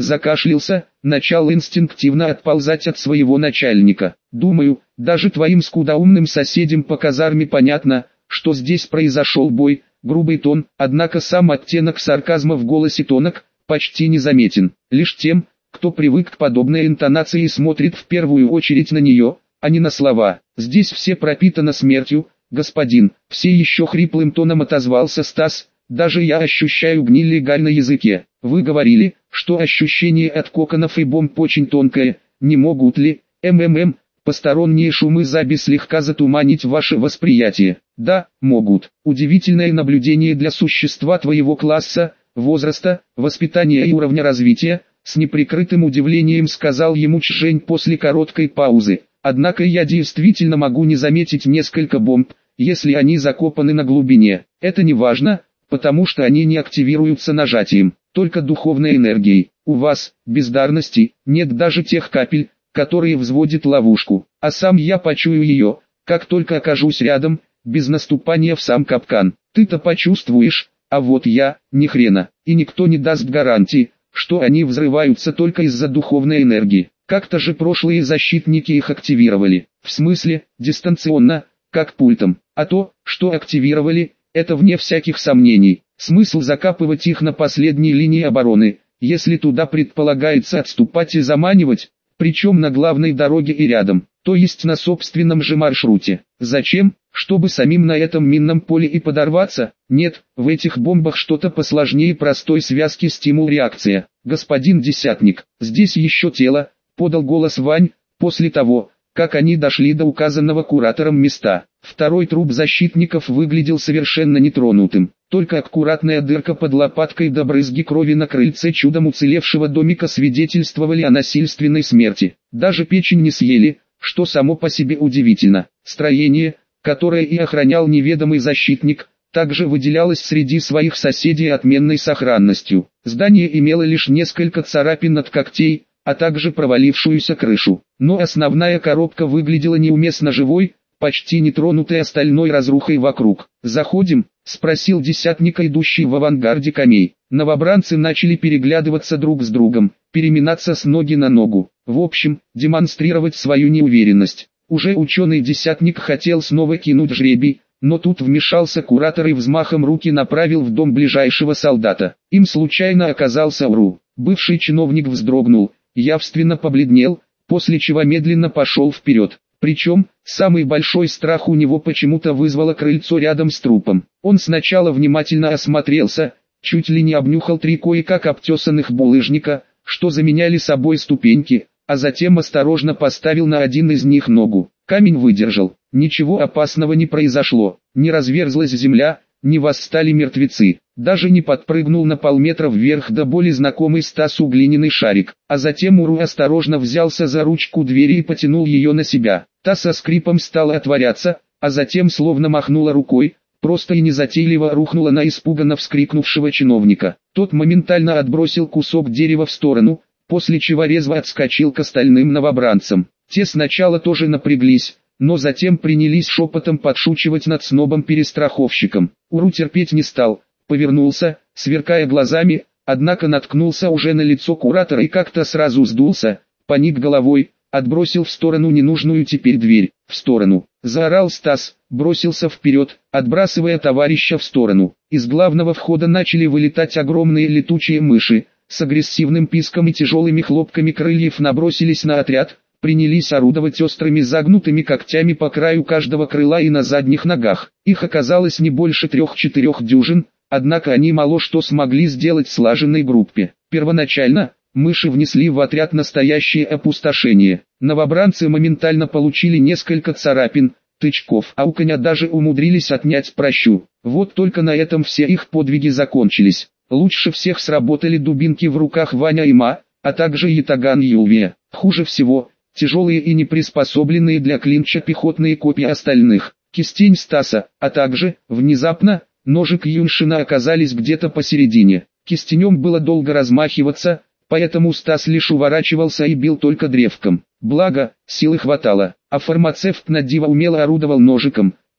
закашлялся, начал инстинктивно отползать от своего начальника. Думаю, даже твоим скудоумным соседям по казарме понятно, что здесь произошел бой. Грубый тон, однако сам оттенок сарказма в голосе тонок, почти незаметен. Лишь тем, кто привык к подобной интонации и смотрит в первую очередь на нее, а не на слова. Здесь все пропитано смертью, господин, все еще хриплым тоном отозвался Стас. Даже я ощущаю гниль и гарь на языке. Вы говорили, что ощущение от коконов и бомб очень тонкое. Не могут ли, ммм, посторонние шумы заби слегка затуманить ваше восприятие? Да, могут. Удивительное наблюдение для существа твоего класса, возраста, воспитания и уровня развития, с неприкрытым удивлением сказал ему Чжень после короткой паузы. Однако я действительно могу не заметить несколько бомб, если они закопаны на глубине. Это не важно, потому что они не активируются нажатием, только духовной энергией. У вас, бездарности, нет даже тех капель, которые взводят ловушку, а сам я почую ее, как только окажусь рядом, без наступания в сам капкан. Ты-то почувствуешь, а вот я, ни хрена, и никто не даст гарантии, что они взрываются только из-за духовной энергии. Как-то же прошлые защитники их активировали, в смысле, дистанционно, как пультом, а то, что активировали, это вне всяких сомнений. Смысл закапывать их на последней линии обороны, если туда предполагается отступать и заманивать, причем на главной дороге и рядом, то есть на собственном же маршруте. Зачем? Чтобы самим на этом минном поле и подорваться? Нет, в этих бомбах что-то посложнее простой связки стимул-реакция. Господин Десятник, здесь еще тело, подал голос Вань, после того, как они дошли до указанного куратором места. Второй труп защитников выглядел совершенно нетронутым, только аккуратная дырка под лопаткой до брызги крови на крыльце чудом уцелевшего домика свидетельствовали о насильственной смерти. Даже печень не съели, что само по себе удивительно. Строение, которое и охранял неведомый защитник, также выделялось среди своих соседей отменной сохранностью. Здание имело лишь несколько царапин от когтей, а также провалившуюся крышу. Но основная коробка выглядела неуместно живой, почти нетронутой остальной разрухой вокруг. «Заходим?» — спросил десятника, идущий в авангарде камей. Новобранцы начали переглядываться друг с другом, переминаться с ноги на ногу. В общем, демонстрировать свою неуверенность. Уже ученый десятник хотел снова кинуть жребий, но тут вмешался куратор и взмахом руки направил в дом ближайшего солдата. Им случайно оказался Уру. Бывший чиновник вздрогнул, явственно побледнел, после чего медленно пошел вперед. Причем, самый большой страх у него почему-то вызвало крыльцо рядом с трупом. Он сначала внимательно осмотрелся, чуть ли не обнюхал три кое-как обтесанных булыжника, что заменяли собой ступеньки, а затем осторожно поставил на один из них ногу. Камень выдержал, ничего опасного не произошло, не разверзлась земля, не восстали мертвецы, даже не подпрыгнул на полметра вверх до боли знакомый Стасу глиняный шарик, а затем Уру осторожно взялся за ручку двери и потянул ее на себя. Та со скрипом стала отворяться, а затем словно махнула рукой, просто и незатейливо рухнула на испуганно вскрикнувшего чиновника. Тот моментально отбросил кусок дерева в сторону, после чего резво отскочил к остальным новобранцам. Те сначала тоже напряглись, но затем принялись шепотом подшучивать над снобом-перестраховщиком. Уру терпеть не стал, повернулся, сверкая глазами, однако наткнулся уже на лицо куратора и как-то сразу сдулся, поник головой, отбросил в сторону ненужную теперь дверь. В сторону, заорал Стас, бросился вперед, отбрасывая товарища в сторону. Из главного входа начали вылетать огромные летучие мыши, с агрессивным писком и тяжелыми хлопками крыльев набросились на отряд, принялись орудовать острыми загнутыми когтями по краю каждого крыла и на задних ногах. Их оказалось не больше трех-четырех дюжин, однако они мало что смогли сделать в слаженной группе. Первоначально, мыши внесли в отряд настоящее опустошение. Новобранцы моментально получили несколько царапин, тычков, а у коня даже умудрились отнять пращу. Вот только на этом все их подвиги закончились. Лучше всех сработали дубинки в руках Ваня и Ма, а также ятаган Юлвия. Хуже всего, тяжелые и неприспособленные для клинча пехотные копья остальных. Кистень Стаса, а также, внезапно, ножик Юншина оказались где-то посередине. Кистенем было долго размахиваться, поэтому Стас лишь уворачивался и бил только древком. Благо, силы хватало, а фармацевт на диво умело орудовал ножиком,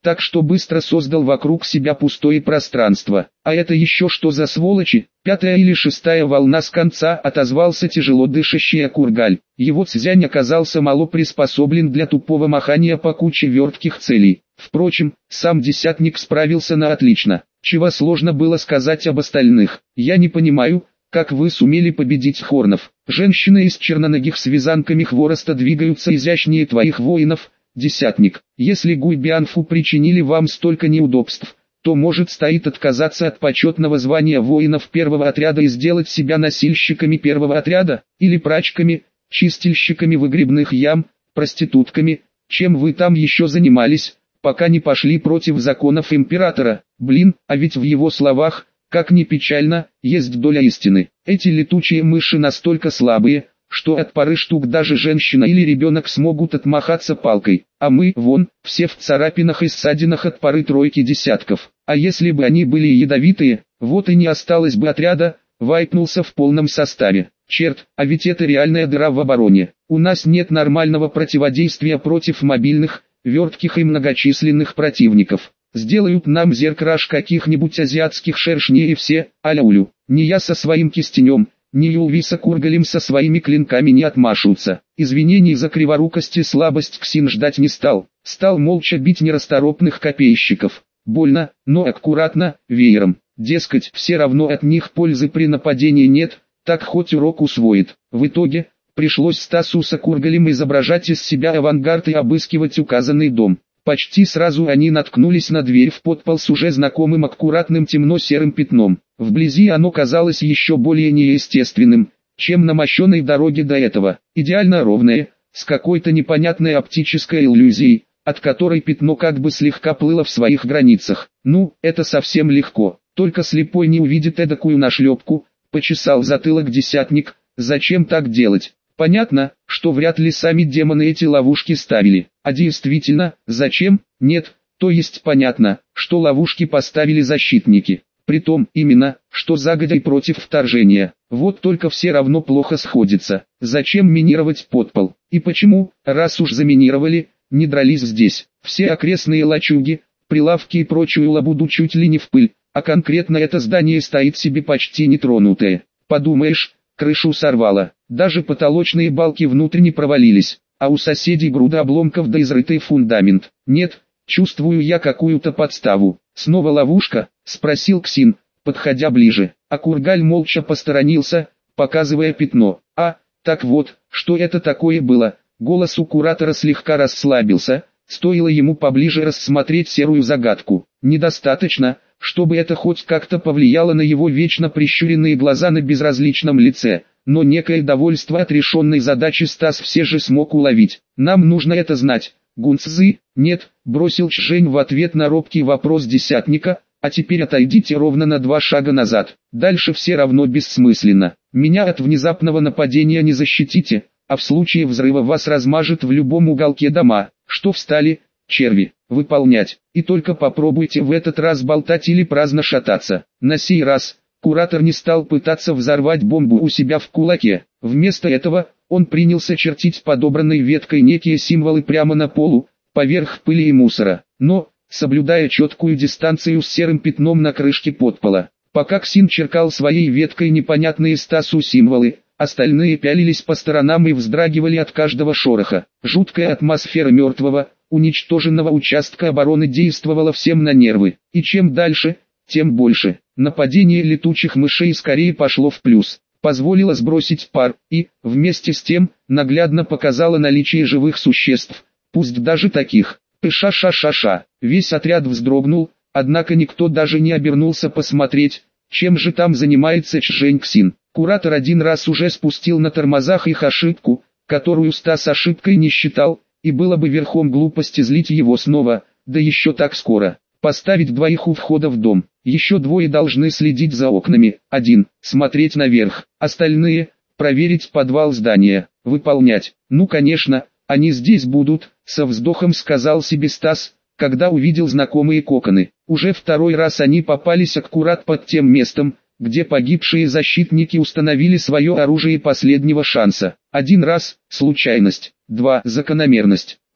так что быстро создал вокруг себя пустое пространство. А это еще что за сволочи? Пятая или шестая волна с конца, отозвался тяжело дышащий Акургаль. Его цзянь оказался мало приспособлен для тупого махания по куче вертких целей. Впрочем, сам десятник справился на отлично. Чего сложно было сказать об остальных. Я не понимаю, как вы сумели победить хорнов. Женщины из черноногих с вязанками хвороста двигаются изящнее твоих воинов. Десятник, если Гуйбианфу причинили вам столько неудобств, то может стоит отказаться от почетного звания воинов первого отряда и сделать себя носильщиками первого отряда, или прачками, чистильщиками выгребных ям, проститутками, чем вы там еще занимались, пока не пошли против законов императора. Блин, а ведь в его словах, как ни печально, есть доля истины. Эти летучие мыши настолько слабые, что от пары штук даже женщина или ребенок смогут отмахаться палкой, а мы, вон, все в царапинах и ссадинах от пары тройки десятков. А если бы они были ядовитые, вот и не осталось бы отряда, вайпнулся в полном составе. Черт, а ведь это реальная дыра в обороне. У нас нет нормального противодействия против мобильных, вертких и многочисленных противников. Сделают нам зеркраш каких-нибудь азиатских шершней и все, аляулю. Не я со своим кистенем, ни Юлви с Акургалем со своими клинками не отмашутся. Извинений за криворукость и слабость Ксин ждать не стал. Стал молча бить нерасторопных копейщиков. Больно, но аккуратно, веером. Дескать, все равно от них пользы при нападении нет, так хоть урок усвоит. В итоге, пришлось Стасу с Акургалем изображать из себя авангард и обыскивать указанный дом. Почти сразу они наткнулись на дверь в подпол с уже знакомым аккуратным темно-серым пятном. Вблизи оно казалось еще более неестественным, чем на мощенной дороге до этого. Идеально ровное, с какой-то непонятной оптической иллюзией, от которой пятно как бы слегка плыло в своих границах. Ну, это совсем легко, только слепой не увидит эдакую нашлепку, почесал затылок десятник. Зачем так делать? Понятно, что вряд ли сами демоны эти ловушки ставили. А действительно, зачем? Нет, то есть понятно, что ловушки поставили защитники. Притом, именно, что загодя и против вторжения. Вот только все равно плохо сходится. Зачем минировать подпол? И почему, раз уж заминировали, не дрались здесь? Все окрестные лачуги, прилавки и прочую лабуду чуть ли не в пыль, а конкретно это здание стоит себе почти нетронутое. Подумаешь, крышу сорвало, даже потолочные балки внутренне провалились, а у соседей груда обломков да изрытый фундамент. Нет, чувствую я какую-то подставу. Снова ловушка? Спросил Ксин, подходя ближе. Акургаль молча посторонился, показывая пятно. А, так вот, что это такое было? Голос у куратора слегка расслабился, стоило ему поближе рассмотреть серую загадку. Недостаточно, чтобы это хоть как-то повлияло на его вечно прищуренные глаза на безразличном лице, но некое довольство от решенной задачи Стас все же смог уловить. Нам нужно это знать. Гунцзы, нет, бросил Чжень в ответ на робкий вопрос десятника, а теперь отойдите ровно на два шага назад. Дальше все равно бессмысленно. Меня от внезапного нападения не защитите, а в случае взрыва вас размажет в любом уголке дома. Что встали, черви, выполнять. И только попробуйте в этот раз болтать или праздно шататься. На сей раз, куратор не стал пытаться взорвать бомбу у себя в кулаке. Вместо этого, он принялся чертить подобранной веткой некие символы прямо на полу, поверх пыли и мусора, но, соблюдая четкую дистанцию с серым пятном на крышке подпола. Пока Ксин черкал своей веткой непонятные Стасу символы, остальные пялились по сторонам и вздрагивали от каждого шороха. Жуткая атмосфера мертвого, уничтоженного участка обороны действовала всем на нервы, и чем дальше, тем больше. Нападение летучих мышей скорее пошло в плюс, позволило сбросить пар и, вместе с тем, наглядно показало наличие живых существ, пусть даже таких. Ша-ша-ша-ша. Весь отряд вздрогнул, однако никто даже не обернулся посмотреть, чем же там занимается Чжень Ксин. Куратор один раз уже спустил на тормозах их ошибку, которую Стас ошибкой не считал, и было бы верхом глупости злить его снова, да еще так скоро. Поставить двоих у входа в дом, еще двое должны следить за окнами, один – смотреть наверх, остальные – проверить подвал здания, выполнять. Ну конечно, они здесь будут, со вздохом сказал себе Стас, когда увидел знакомые коконы. Уже второй раз они попались аккурат под тем местом, где погибшие защитники установили свое оружие последнего шанса. Один раз – случайность, два – закономерность,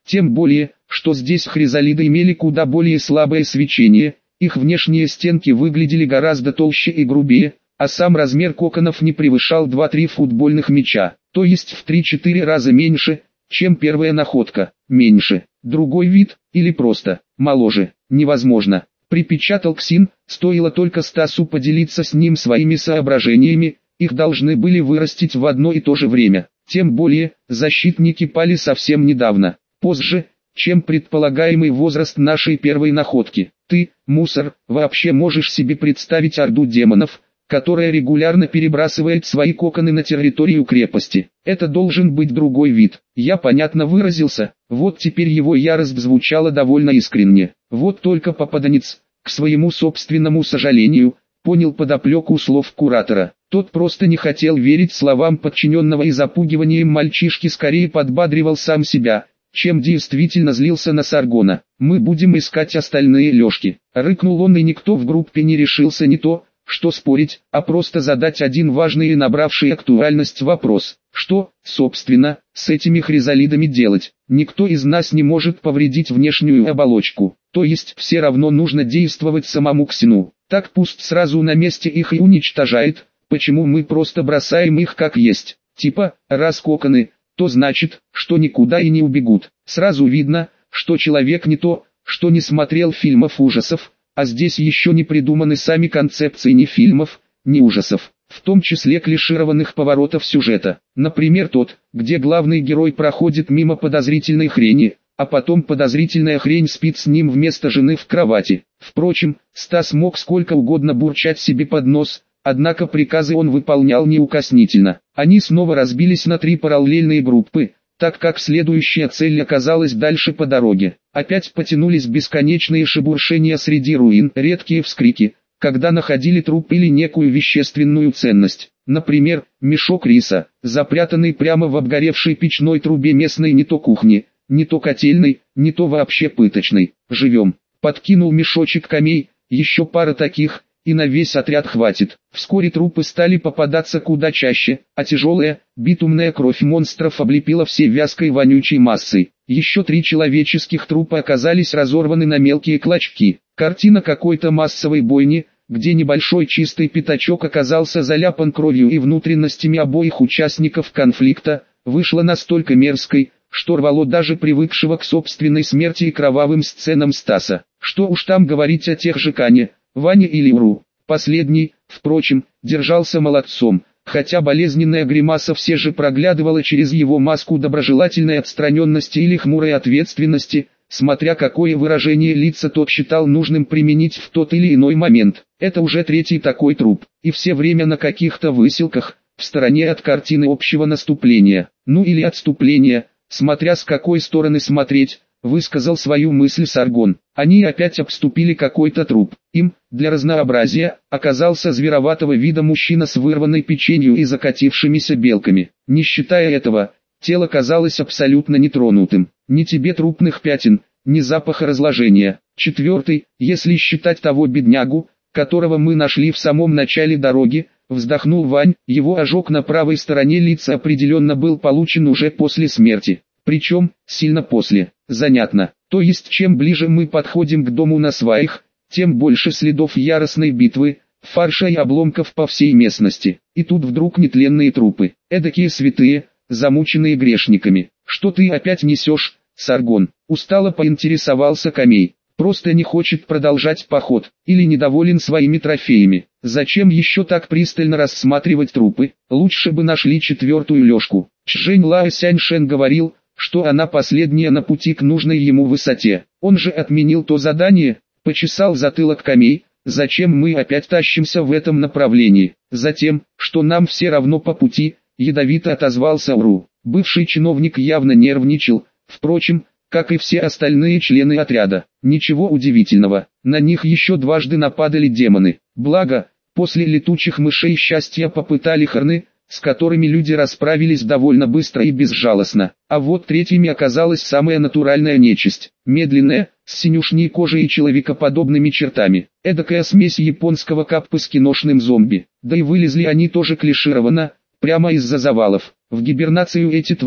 Тем более, что здесь хризалиды имели куда более слабое свечение, их внешние стенки выглядели гораздо толще и грубее, а сам размер коконов не превышал два-три футбольных мяча, то есть в три-четыре раза меньше, чем первая находка. Меньше, другой вид, или просто, моложе, невозможно. Припечатал Ксин, стоило только Стасу поделиться с ним своими соображениями, их должны были вырастить в одно и то же время. Тем более, защитники пали совсем недавно, позже, чем предполагаемый возраст нашей первой находки. Ты, мусор, вообще можешь себе представить орду демонов, которая регулярно перебрасывает свои коконы на территорию крепости. Это должен быть другой вид. Я понятно выразился, вот теперь его ярость звучала довольно искренне. Вот только попаданец, к своему собственному сожалению, понял подоплеку слов куратора. Тот просто не хотел верить словам подчиненного и запугиванием мальчишки скорее подбадривал сам себя, чем действительно злился на Саргона. «Мы будем искать остальные лёжки», — рыкнул он, и никто в группе не решился не то, что спорить, а просто задать один важный и набравший актуальность вопрос. Что, собственно, с этими хризалидами делать? Никто из нас не может повредить внешнюю оболочку, то есть все равно нужно действовать самому Ксину. Так пусть сразу на месте их и уничтожает, почему мы просто бросаем их как есть? Типа, раз коконы, то значит, что никуда и не убегут. Сразу видно, что человек не то, что не смотрел фильмов ужасов, а здесь еще не придуманы сами концепции ни фильмов, ни ужасов, в том числе клишированных поворотов сюжета. Например тот, где главный герой проходит мимо подозрительной хрени, а потом подозрительная хрень спит с ним вместо жены в кровати. Впрочем, Стас мог сколько угодно бурчать себе под нос, однако приказы он выполнял неукоснительно. Они снова разбились на три параллельные группы, так как следующая цель оказалась дальше по дороге. Опять потянулись бесконечные шебуршения среди руин, редкие вскрики, когда находили труп или некую вещественную ценность. Например, мешок риса, запрятанный прямо в обгоревшей печной трубе местной не то кухни, не то котельной, не то вообще пыточной. «Живем», — подкинул мешочек камей, еще пара таких, и на весь отряд хватит. Вскоре трупы стали попадаться куда чаще, а тяжелая, битумная кровь монстров облепила все вязкой вонючей массой. Еще три человеческих трупа оказались разорваны на мелкие клочки. Картина какой-то массовой бойни, где небольшой чистый пятачок оказался заляпан кровью и внутренностями обоих участников конфликта, вышла настолько мерзкой, что рвало даже привыкшего к собственной смерти и кровавым сценам Стаса. Что уж там говорить о тех же Кане, Ване или Уру. Последний, впрочем, держался молодцом, хотя болезненная гримаса все же проглядывала через его маску доброжелательной отстраненности или хмурой ответственности, смотря какое выражение лица тот считал нужным применить в тот или иной момент. Это уже третий такой труп, и все время на каких-то выселках, в стороне от картины общего наступления, ну или отступления, смотря с какой стороны смотреть, высказал свою мысль Саргон. Они опять обступили какой-то труп. Им, для разнообразия, оказался звероватого вида мужчина с вырванной печенью и закатившимися белками. Не считая этого, тело казалось абсолютно нетронутым. Ни тебе трупных пятен, ни запаха разложения. Четвертый, если считать того беднягу, которого мы нашли в самом начале дороги, вздохнул Вань, его ожог на правой стороне лица определенно был получен уже после смерти. Причем, сильно после. Занятно. То есть чем ближе мы подходим к дому на сваях, тем больше следов яростной битвы, фарша и обломков по всей местности. И тут вдруг нетленные трупы. Эдакие святые, замученные грешниками. Что ты опять несешь, Саргон? Устало поинтересовался Камей. Просто не хочет продолжать поход, или недоволен своими трофеями. Зачем еще так пристально рассматривать трупы? Лучше бы нашли четвертую лёжку. Чжэнь Лао Сяньшэн говорил, что она последняя на пути к нужной ему высоте. Он же отменил то задание, почесал затылок Камей. Зачем мы опять тащимся в этом направлении? Затем, что нам все равно по пути, ядовито отозвался Уру. Бывший чиновник явно нервничал, впрочем, как и все остальные члены отряда. Ничего удивительного, на них еще дважды нападали демоны. Благо, после летучих мышей счастья попытали хорны, с которыми люди расправились довольно быстро и безжалостно. А вот третьими оказалась самая натуральная нечисть. Медленная, с синюшней кожей и человекоподобными чертами. Эдакая смесь японского каппы с киношным зомби. Да и вылезли они тоже клишированно, прямо из-за завалов. В гибернацию эти твари,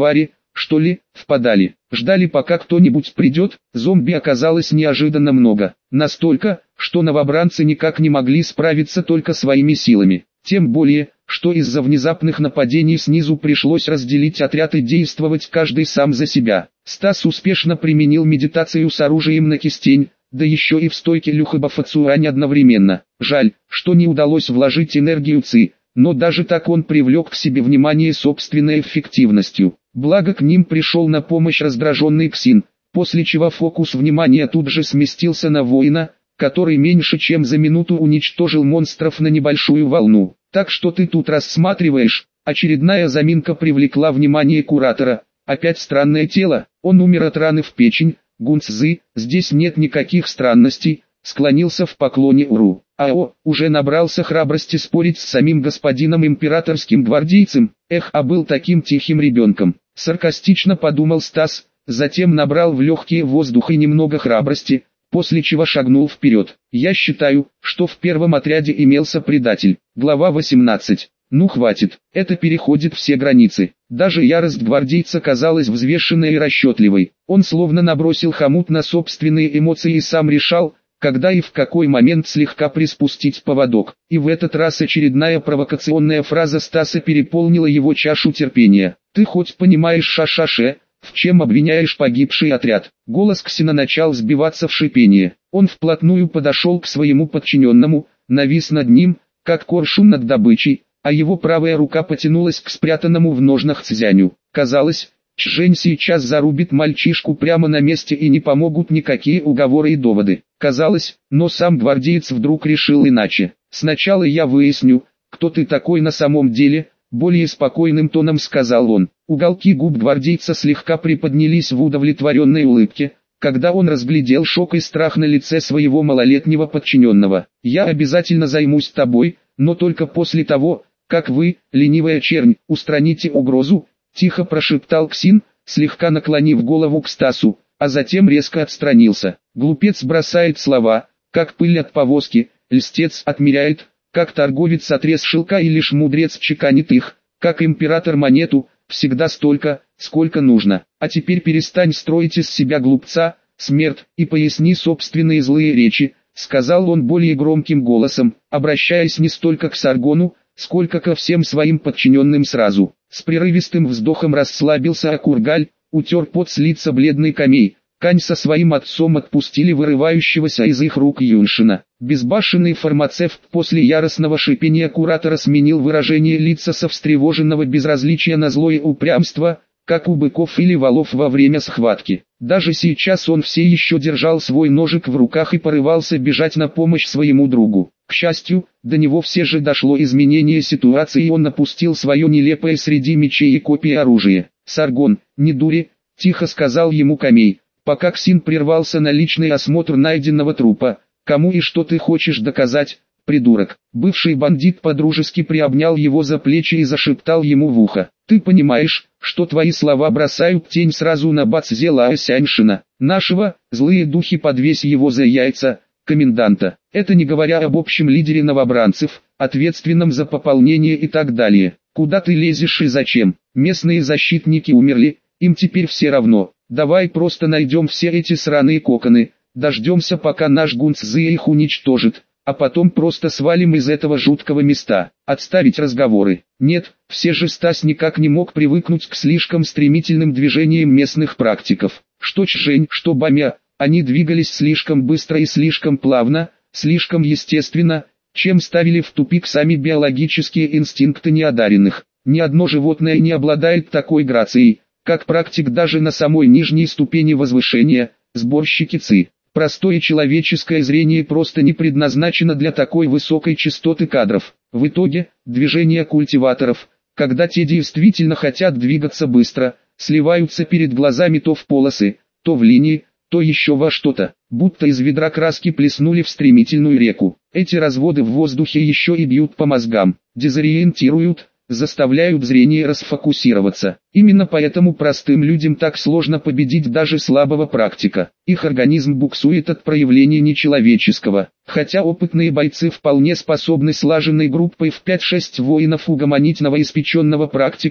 что ли, впадали. Ждали, пока кто-нибудь придет. Зомби оказалось неожиданно много. Настолько, что новобранцы никак не могли справиться только своими силами. Тем более, что из-за внезапных нападений снизу пришлось разделить отряд и действовать каждый сам за себя. Стас успешно применил медитацию с оружием на кистень, да еще и в стойке Люхабафацуань одновременно. Жаль, что не удалось вложить энергию Ци, но даже так он привлек к себе внимание собственной эффективностью. Благо к ним пришел на помощь раздраженный Ксин, после чего фокус внимания тут же сместился на воина, который меньше чем за минуту уничтожил монстров на небольшую волну. Так что ты тут рассматриваешь? Очередная заминка привлекла внимание куратора. Опять странное тело, он умер от раны в печень. Гунцзы, здесь нет никаких странностей, склонился в поклоне Уру. Ао, уже набрался храбрости спорить с самим господином императорским гвардейцем. Эх, а был таким тихим ребенком. Саркастично подумал Стас, затем набрал в легкие воздух и немного храбрости, после чего шагнул вперед. Я считаю, что в первом отряде имелся предатель. Глава восемнадцать. Ну хватит, это переходит все границы. Даже ярость гвардейца казалась взвешенной и расчетливой. Он словно набросил хомут на собственные эмоции и сам решал, когда и в какой момент слегка приспустить поводок. И в этот раз очередная провокационная фраза Стаса переполнила его чашу терпения. «Ты хоть понимаешь, ша-ша-ше, в чем обвиняешь погибший отряд?» Голос Ксина начал сбиваться в шипение. Он вплотную подошел к своему подчиненному, навис над ним, как коршун над добычей, а его правая рука потянулась к спрятанному в ножнах цзяню. Казалось, Чжэнь сейчас зарубит мальчишку прямо на месте и не помогут никакие уговоры и доводы. Казалось, но сам гвардеец вдруг решил иначе. «Сначала я выясню, кто ты такой на самом деле», более спокойным тоном сказал он. Уголки губ гвардейца слегка приподнялись в удовлетворенной улыбке, когда он разглядел шок и страх на лице своего малолетнего подчиненного. «Я обязательно займусь тобой, но только после того, как вы, ленивая чернь, устраните угрозу», тихо прошептал Ксин, слегка наклонив голову к Стасу, а затем резко отстранился. Глупец бросает слова, как пыль от повозки, льстец отмеряет, как торговец отрез шелка, и лишь мудрец чеканит их, как император монету, всегда столько, сколько нужно. А теперь перестань строить из себя глупца, смерть, и поясни собственные злые речи, сказал он более громким голосом, обращаясь не столько к Саргону, сколько ко всем своим подчиненным сразу. С прерывистым вздохом расслабился Акургаль, утер пот с лица бледный Камей. Кань со своим отцом отпустили вырывающегося из их рук юншина. Безбашенный фармацевт после яростного шипения куратора сменил выражение лица со встревоженного безразличия на злое упрямство, как у быков или волов во время схватки. Даже сейчас он все еще держал свой ножик в руках и порывался бежать на помощь своему другу. К счастью, до него все же дошло изменение ситуации, и он опустил свое нелепое среди мечей и копий оружие. «Саргон, не дури», — тихо сказал ему Камей, пока Ксин прервался на личный осмотр найденного трупа. «Кому и что ты хочешь доказать, придурок?» Бывший бандит подружески приобнял его за плечи и зашептал ему в ухо. «Ты понимаешь, что твои слова бросают тень сразу на Бацзе Лаосяньшина, нашего, злые духи, подвесь его за яйца, коменданта. Это не говоря об общем лидере новобранцев, ответственном за пополнение и так далее. Куда ты лезешь и зачем? Местные защитники умерли, им теперь все равно. Давай просто найдем все эти сраные коконы, дождемся, пока наш Гунцзы их уничтожит, а потом просто свалим из этого жуткого места. Отставить разговоры». Нет, все же Стас никак не мог привыкнуть к слишком стремительным движениям местных практиков. Что Чжэнь, что Бамя, они двигались слишком быстро и слишком плавно, слишком естественно, чем ставили в тупик сами биологические инстинкты неодаренных. Ни одно животное не обладает такой грацией, как практик даже на самой нижней ступени возвышения, сборщики ци. Простое человеческое зрение просто не предназначено для такой высокой частоты кадров. В итоге, движения культиваторов, когда те действительно хотят двигаться быстро, сливаются перед глазами то в полосы, то в линии, то еще во что-то, будто из ведра краски плеснули в стремительную реку. Эти разводы в воздухе еще и бьют по мозгам, дезориентируют, заставляют зрение расфокусироваться. Именно поэтому простым людям так сложно победить даже слабого практика. Их организм буксует от проявления нечеловеческого. Хотя опытные бойцы вполне способны слаженной группой в пять-шесть воинов угомонить новоиспеченного практика,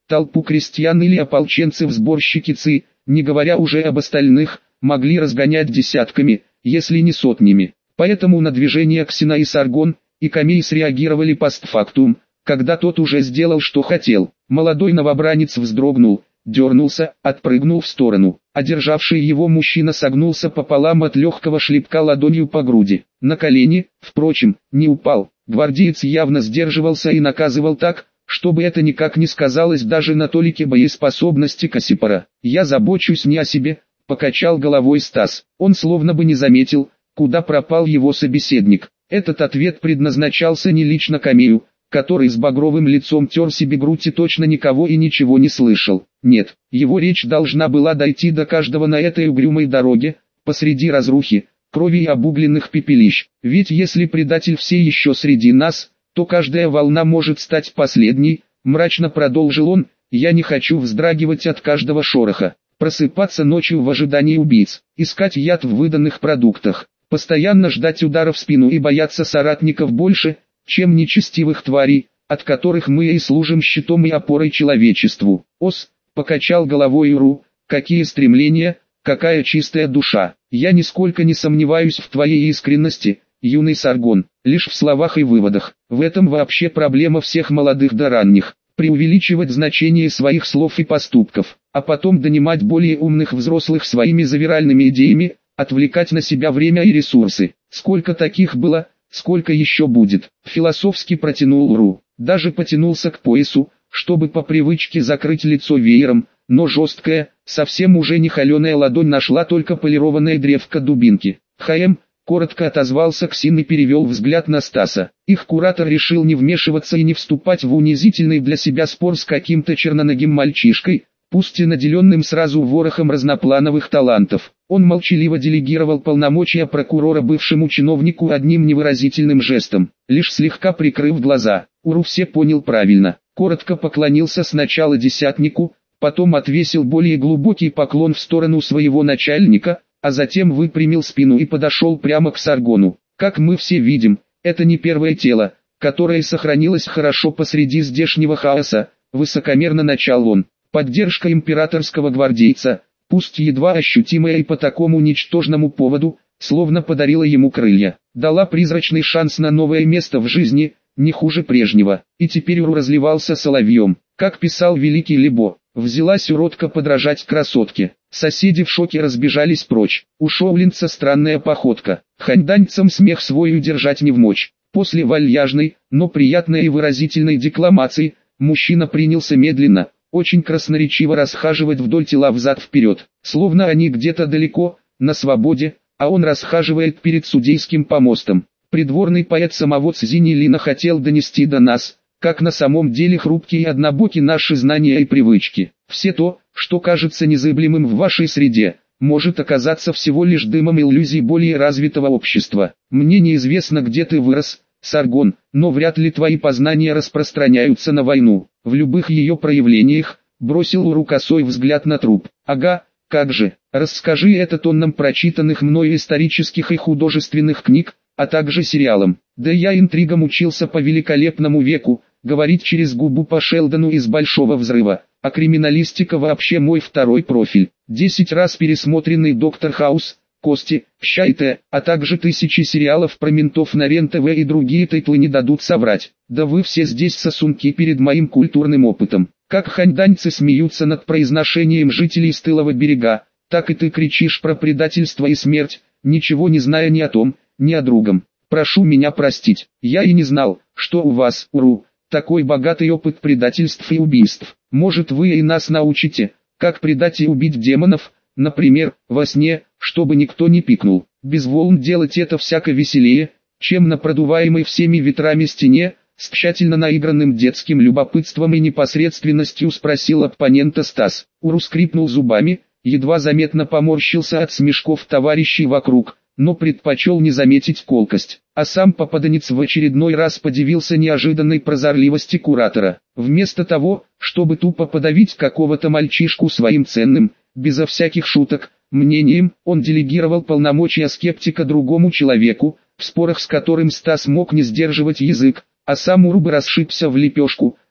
Толпу крестьян или ополченцев-сборщики ЦИ, не говоря уже об остальных, могли разгонять десятками, если не сотнями. Поэтому на движение Ксена и Саргон и Камей среагировали постфактум, когда тот уже сделал, что хотел. Молодой новобранец вздрогнул, дернулся, отпрыгнул в сторону. Одержавший его мужчина согнулся пополам от легкого шлепка ладонью по груди. На колени, впрочем, не упал. Гвардеец явно сдерживался и наказывал так, чтобы это никак не сказалось даже на толике боеспособности Кассипара. «Я забочусь не о себе», — покачал головой Стас. Он словно бы не заметил, куда пропал его собеседник. Этот ответ предназначался не лично Камею, который с багровым лицом тер себе грудь и точно никого и ничего не слышал. Нет, его речь должна была дойти до каждого на этой угрюмой дороге, посреди разрухи, крови и обугленных пепелищ. Ведь если предатель все еще среди нас, то каждая волна может стать последней, мрачно продолжил он. Я не хочу вздрагивать от каждого шороха, просыпаться ночью в ожидании убийц, искать яд в выданных продуктах, постоянно ждать удара в спину и бояться соратников больше, чем нечестивых тварей, от которых мы и служим щитом и опорой человечеству. Ос, покачал головой Уру, какие стремления, какая чистая душа. Я нисколько не сомневаюсь в твоей искренности, юный Саргон, лишь в словах и выводах. В этом вообще проблема всех молодых да ранних. Преувеличивать значение своих слов и поступков, а потом донимать более умных взрослых своими завиральными идеями, отвлекать на себя время и ресурсы. Сколько таких было, сколько еще будет? Философски протянул Уру, даже потянулся к поясу, чтобы по привычке закрыть лицо веером, но жесткая, совсем уже не холеная ладонь нашла только полированное древко дубинки. «Хаем», коротко отозвался Ксин и перевел взгляд на Стаса. Их куратор решил не вмешиваться и не вступать в унизительный для себя спор с каким-то черноногим мальчишкой, пусть и наделенным сразу ворохом разноплановых талантов. Он молчаливо делегировал полномочия прокурора бывшему чиновнику одним невыразительным жестом, лишь слегка прикрыв глаза. Уру все понял правильно. Коротко поклонился сначала десятнику, потом отвесил более глубокий поклон в сторону своего начальника, а затем выпрямил спину и подошел прямо к Саргону. Как мы все видим, это не первое тело, которое сохранилось хорошо посреди здешнего хаоса, высокомерно начал он. Поддержка императорского гвардейца, пусть едва ощутимая и по такому ничтожному поводу, словно подарила ему крылья, дала призрачный шанс на новое место в жизни, не хуже прежнего. И теперь Уру разливался соловьем, как писал великий Лебо. Взялась уродка подражать красотке. Соседи в шоке разбежались прочь. У шоулинца странная походка. Ханьданьцам смех свой удержать не вмочь. После вальяжной, но приятной и выразительной декламации, мужчина принялся медленно, очень красноречиво расхаживать вдоль тела взад-вперед. Словно они где-то далеко, на свободе, а он расхаживает перед судейским помостом. Придворный поэт самого Цзинь Лина хотел донести до нас, как на самом деле хрупкие и однобоки наши знания и привычки. Все то, что кажется незыблемым в вашей среде, может оказаться всего лишь дымом иллюзий более развитого общества. Мне неизвестно, где ты вырос, Саргон, но вряд ли твои познания распространяются на войну. В любых ее проявлениях, бросил Уру косой взгляд на труп. Ага, как же, расскажи это тоннам прочитанных мною исторических и художественных книг, а также сериалам. Да я интригам учился по великолепному веку, говорить через губу по Шелдону из «Большого взрыва», а криминалистика вообще мой второй профиль. Десять раз пересмотренный «Доктор Хаус», «Кости», «Щайте», а также тысячи сериалов про ментов на Рен-ТВ и другие тайтлы не дадут соврать. Да вы все здесь сосунки перед моим культурным опытом. Как ханьданьцы смеются над произношением жителей с тылого берега, так и ты кричишь про предательство и смерть, ничего не зная ни о том, ни о другом. Прошу меня простить, я и не знал, что у вас, Уру, такой богатый опыт предательств и убийств. Может, вы и нас научите, как предать и убить демонов, например, во сне, чтобы никто не пикнул. Без волн делать это всяко веселее, чем на продуваемой всеми ветрами стене, с тщательно наигранным детским любопытством и непосредственностью спросил оппонента Стас. Уру скрипнул зубами, едва заметно поморщился от смешков товарищей вокруг, но предпочел не заметить колкость, а сам попаданец в очередной раз подивился неожиданной прозорливости куратора. Вместо того, чтобы тупо подавить какого-то мальчишку своим ценным, безо всяких шуток, мнением, он делегировал полномочия скептика другому человеку, в спорах с которым Стас мог не сдерживать язык, а сам Уру бы расшибся в лепешку,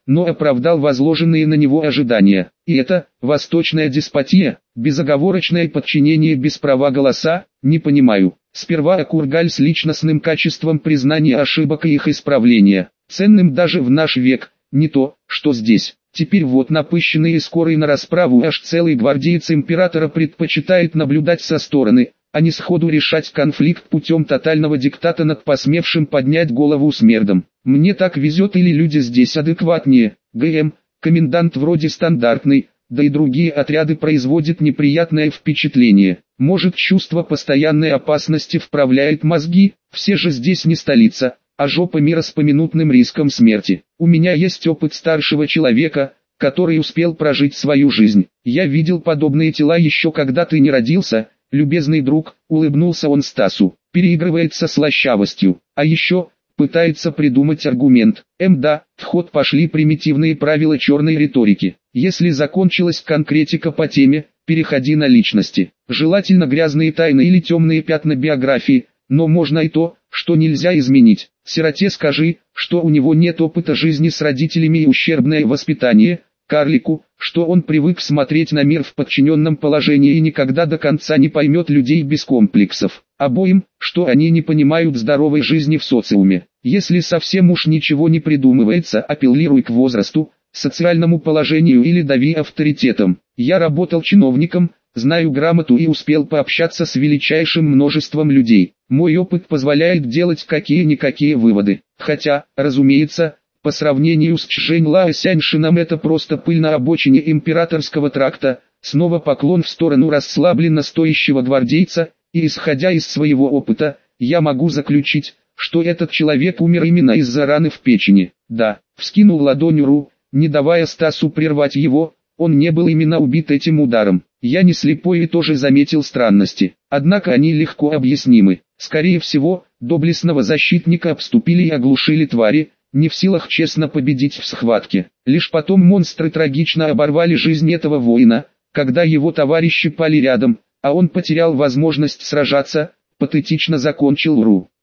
но оправдал возложенные на него ожидания. И это, восточная деспотия, безоговорочное подчинение без права голоса, не понимаю. Сперва Кургаль с личностным качеством признания ошибок и их исправления, ценным даже в наш век, не то, что здесь. Теперь вот напыщенный и скорый на расправу аж целый гвардеец императора предпочитает наблюдать со стороны, а не сходу решать конфликт путем тотального диктата над посмевшим поднять голову смердом. Мне так везет или люди здесь адекватнее, ГМ, комендант вроде стандартный, да и другие отряды производят неприятное впечатление. Может, чувство постоянной опасности вправляет мозги, все же здесь не столица, а жопа мира с поминутным риском смерти. У меня есть опыт старшего человека, который успел прожить свою жизнь. Я видел подобные тела еще когда ты не родился, любезный друг, улыбнулся он Стасу, переигрывается слащавостью, а еще пытается придумать аргумент. Эм да, в ход пошли примитивные правила черной риторики. Если закончилась конкретика по теме, переходи на личности. Желательно грязные тайны или темные пятна биографии, но можно и то, что нельзя изменить. Сироте скажи, что у него нет опыта жизни с родителями и ущербное воспитание, карлику, что он привык смотреть на мир в подчиненном положении и никогда до конца не поймет людей без комплексов. Обоим, что они не понимают здоровой жизни в социуме. Если совсем уж ничего не придумывается, апеллируй к возрасту, социальному положению или дави авторитетом. Я работал чиновником, знаю грамоту и успел пообщаться с величайшим множеством людей. Мой опыт позволяет делать какие-никакие выводы. Хотя, разумеется, по сравнению с Чжэньла и Сяньшином это просто пыль на обочине императорского тракта. Снова поклон в сторону расслабленно стоящего гвардейца, и исходя из своего опыта, я могу заключить, что этот человек умер именно из-за раны в печени. Да, вскинул ладонь Ру, не давая Стасу прервать его, он не был именно убит этим ударом. Я не слепой и тоже заметил странности, однако они легко объяснимы. Скорее всего, доблестного защитника обступили и оглушили твари, не в силах честно победить в схватке. Лишь потом монстры трагично оборвали жизнь этого воина, когда его товарищи пали рядом, а он потерял возможность сражаться, патетично закончил Ру.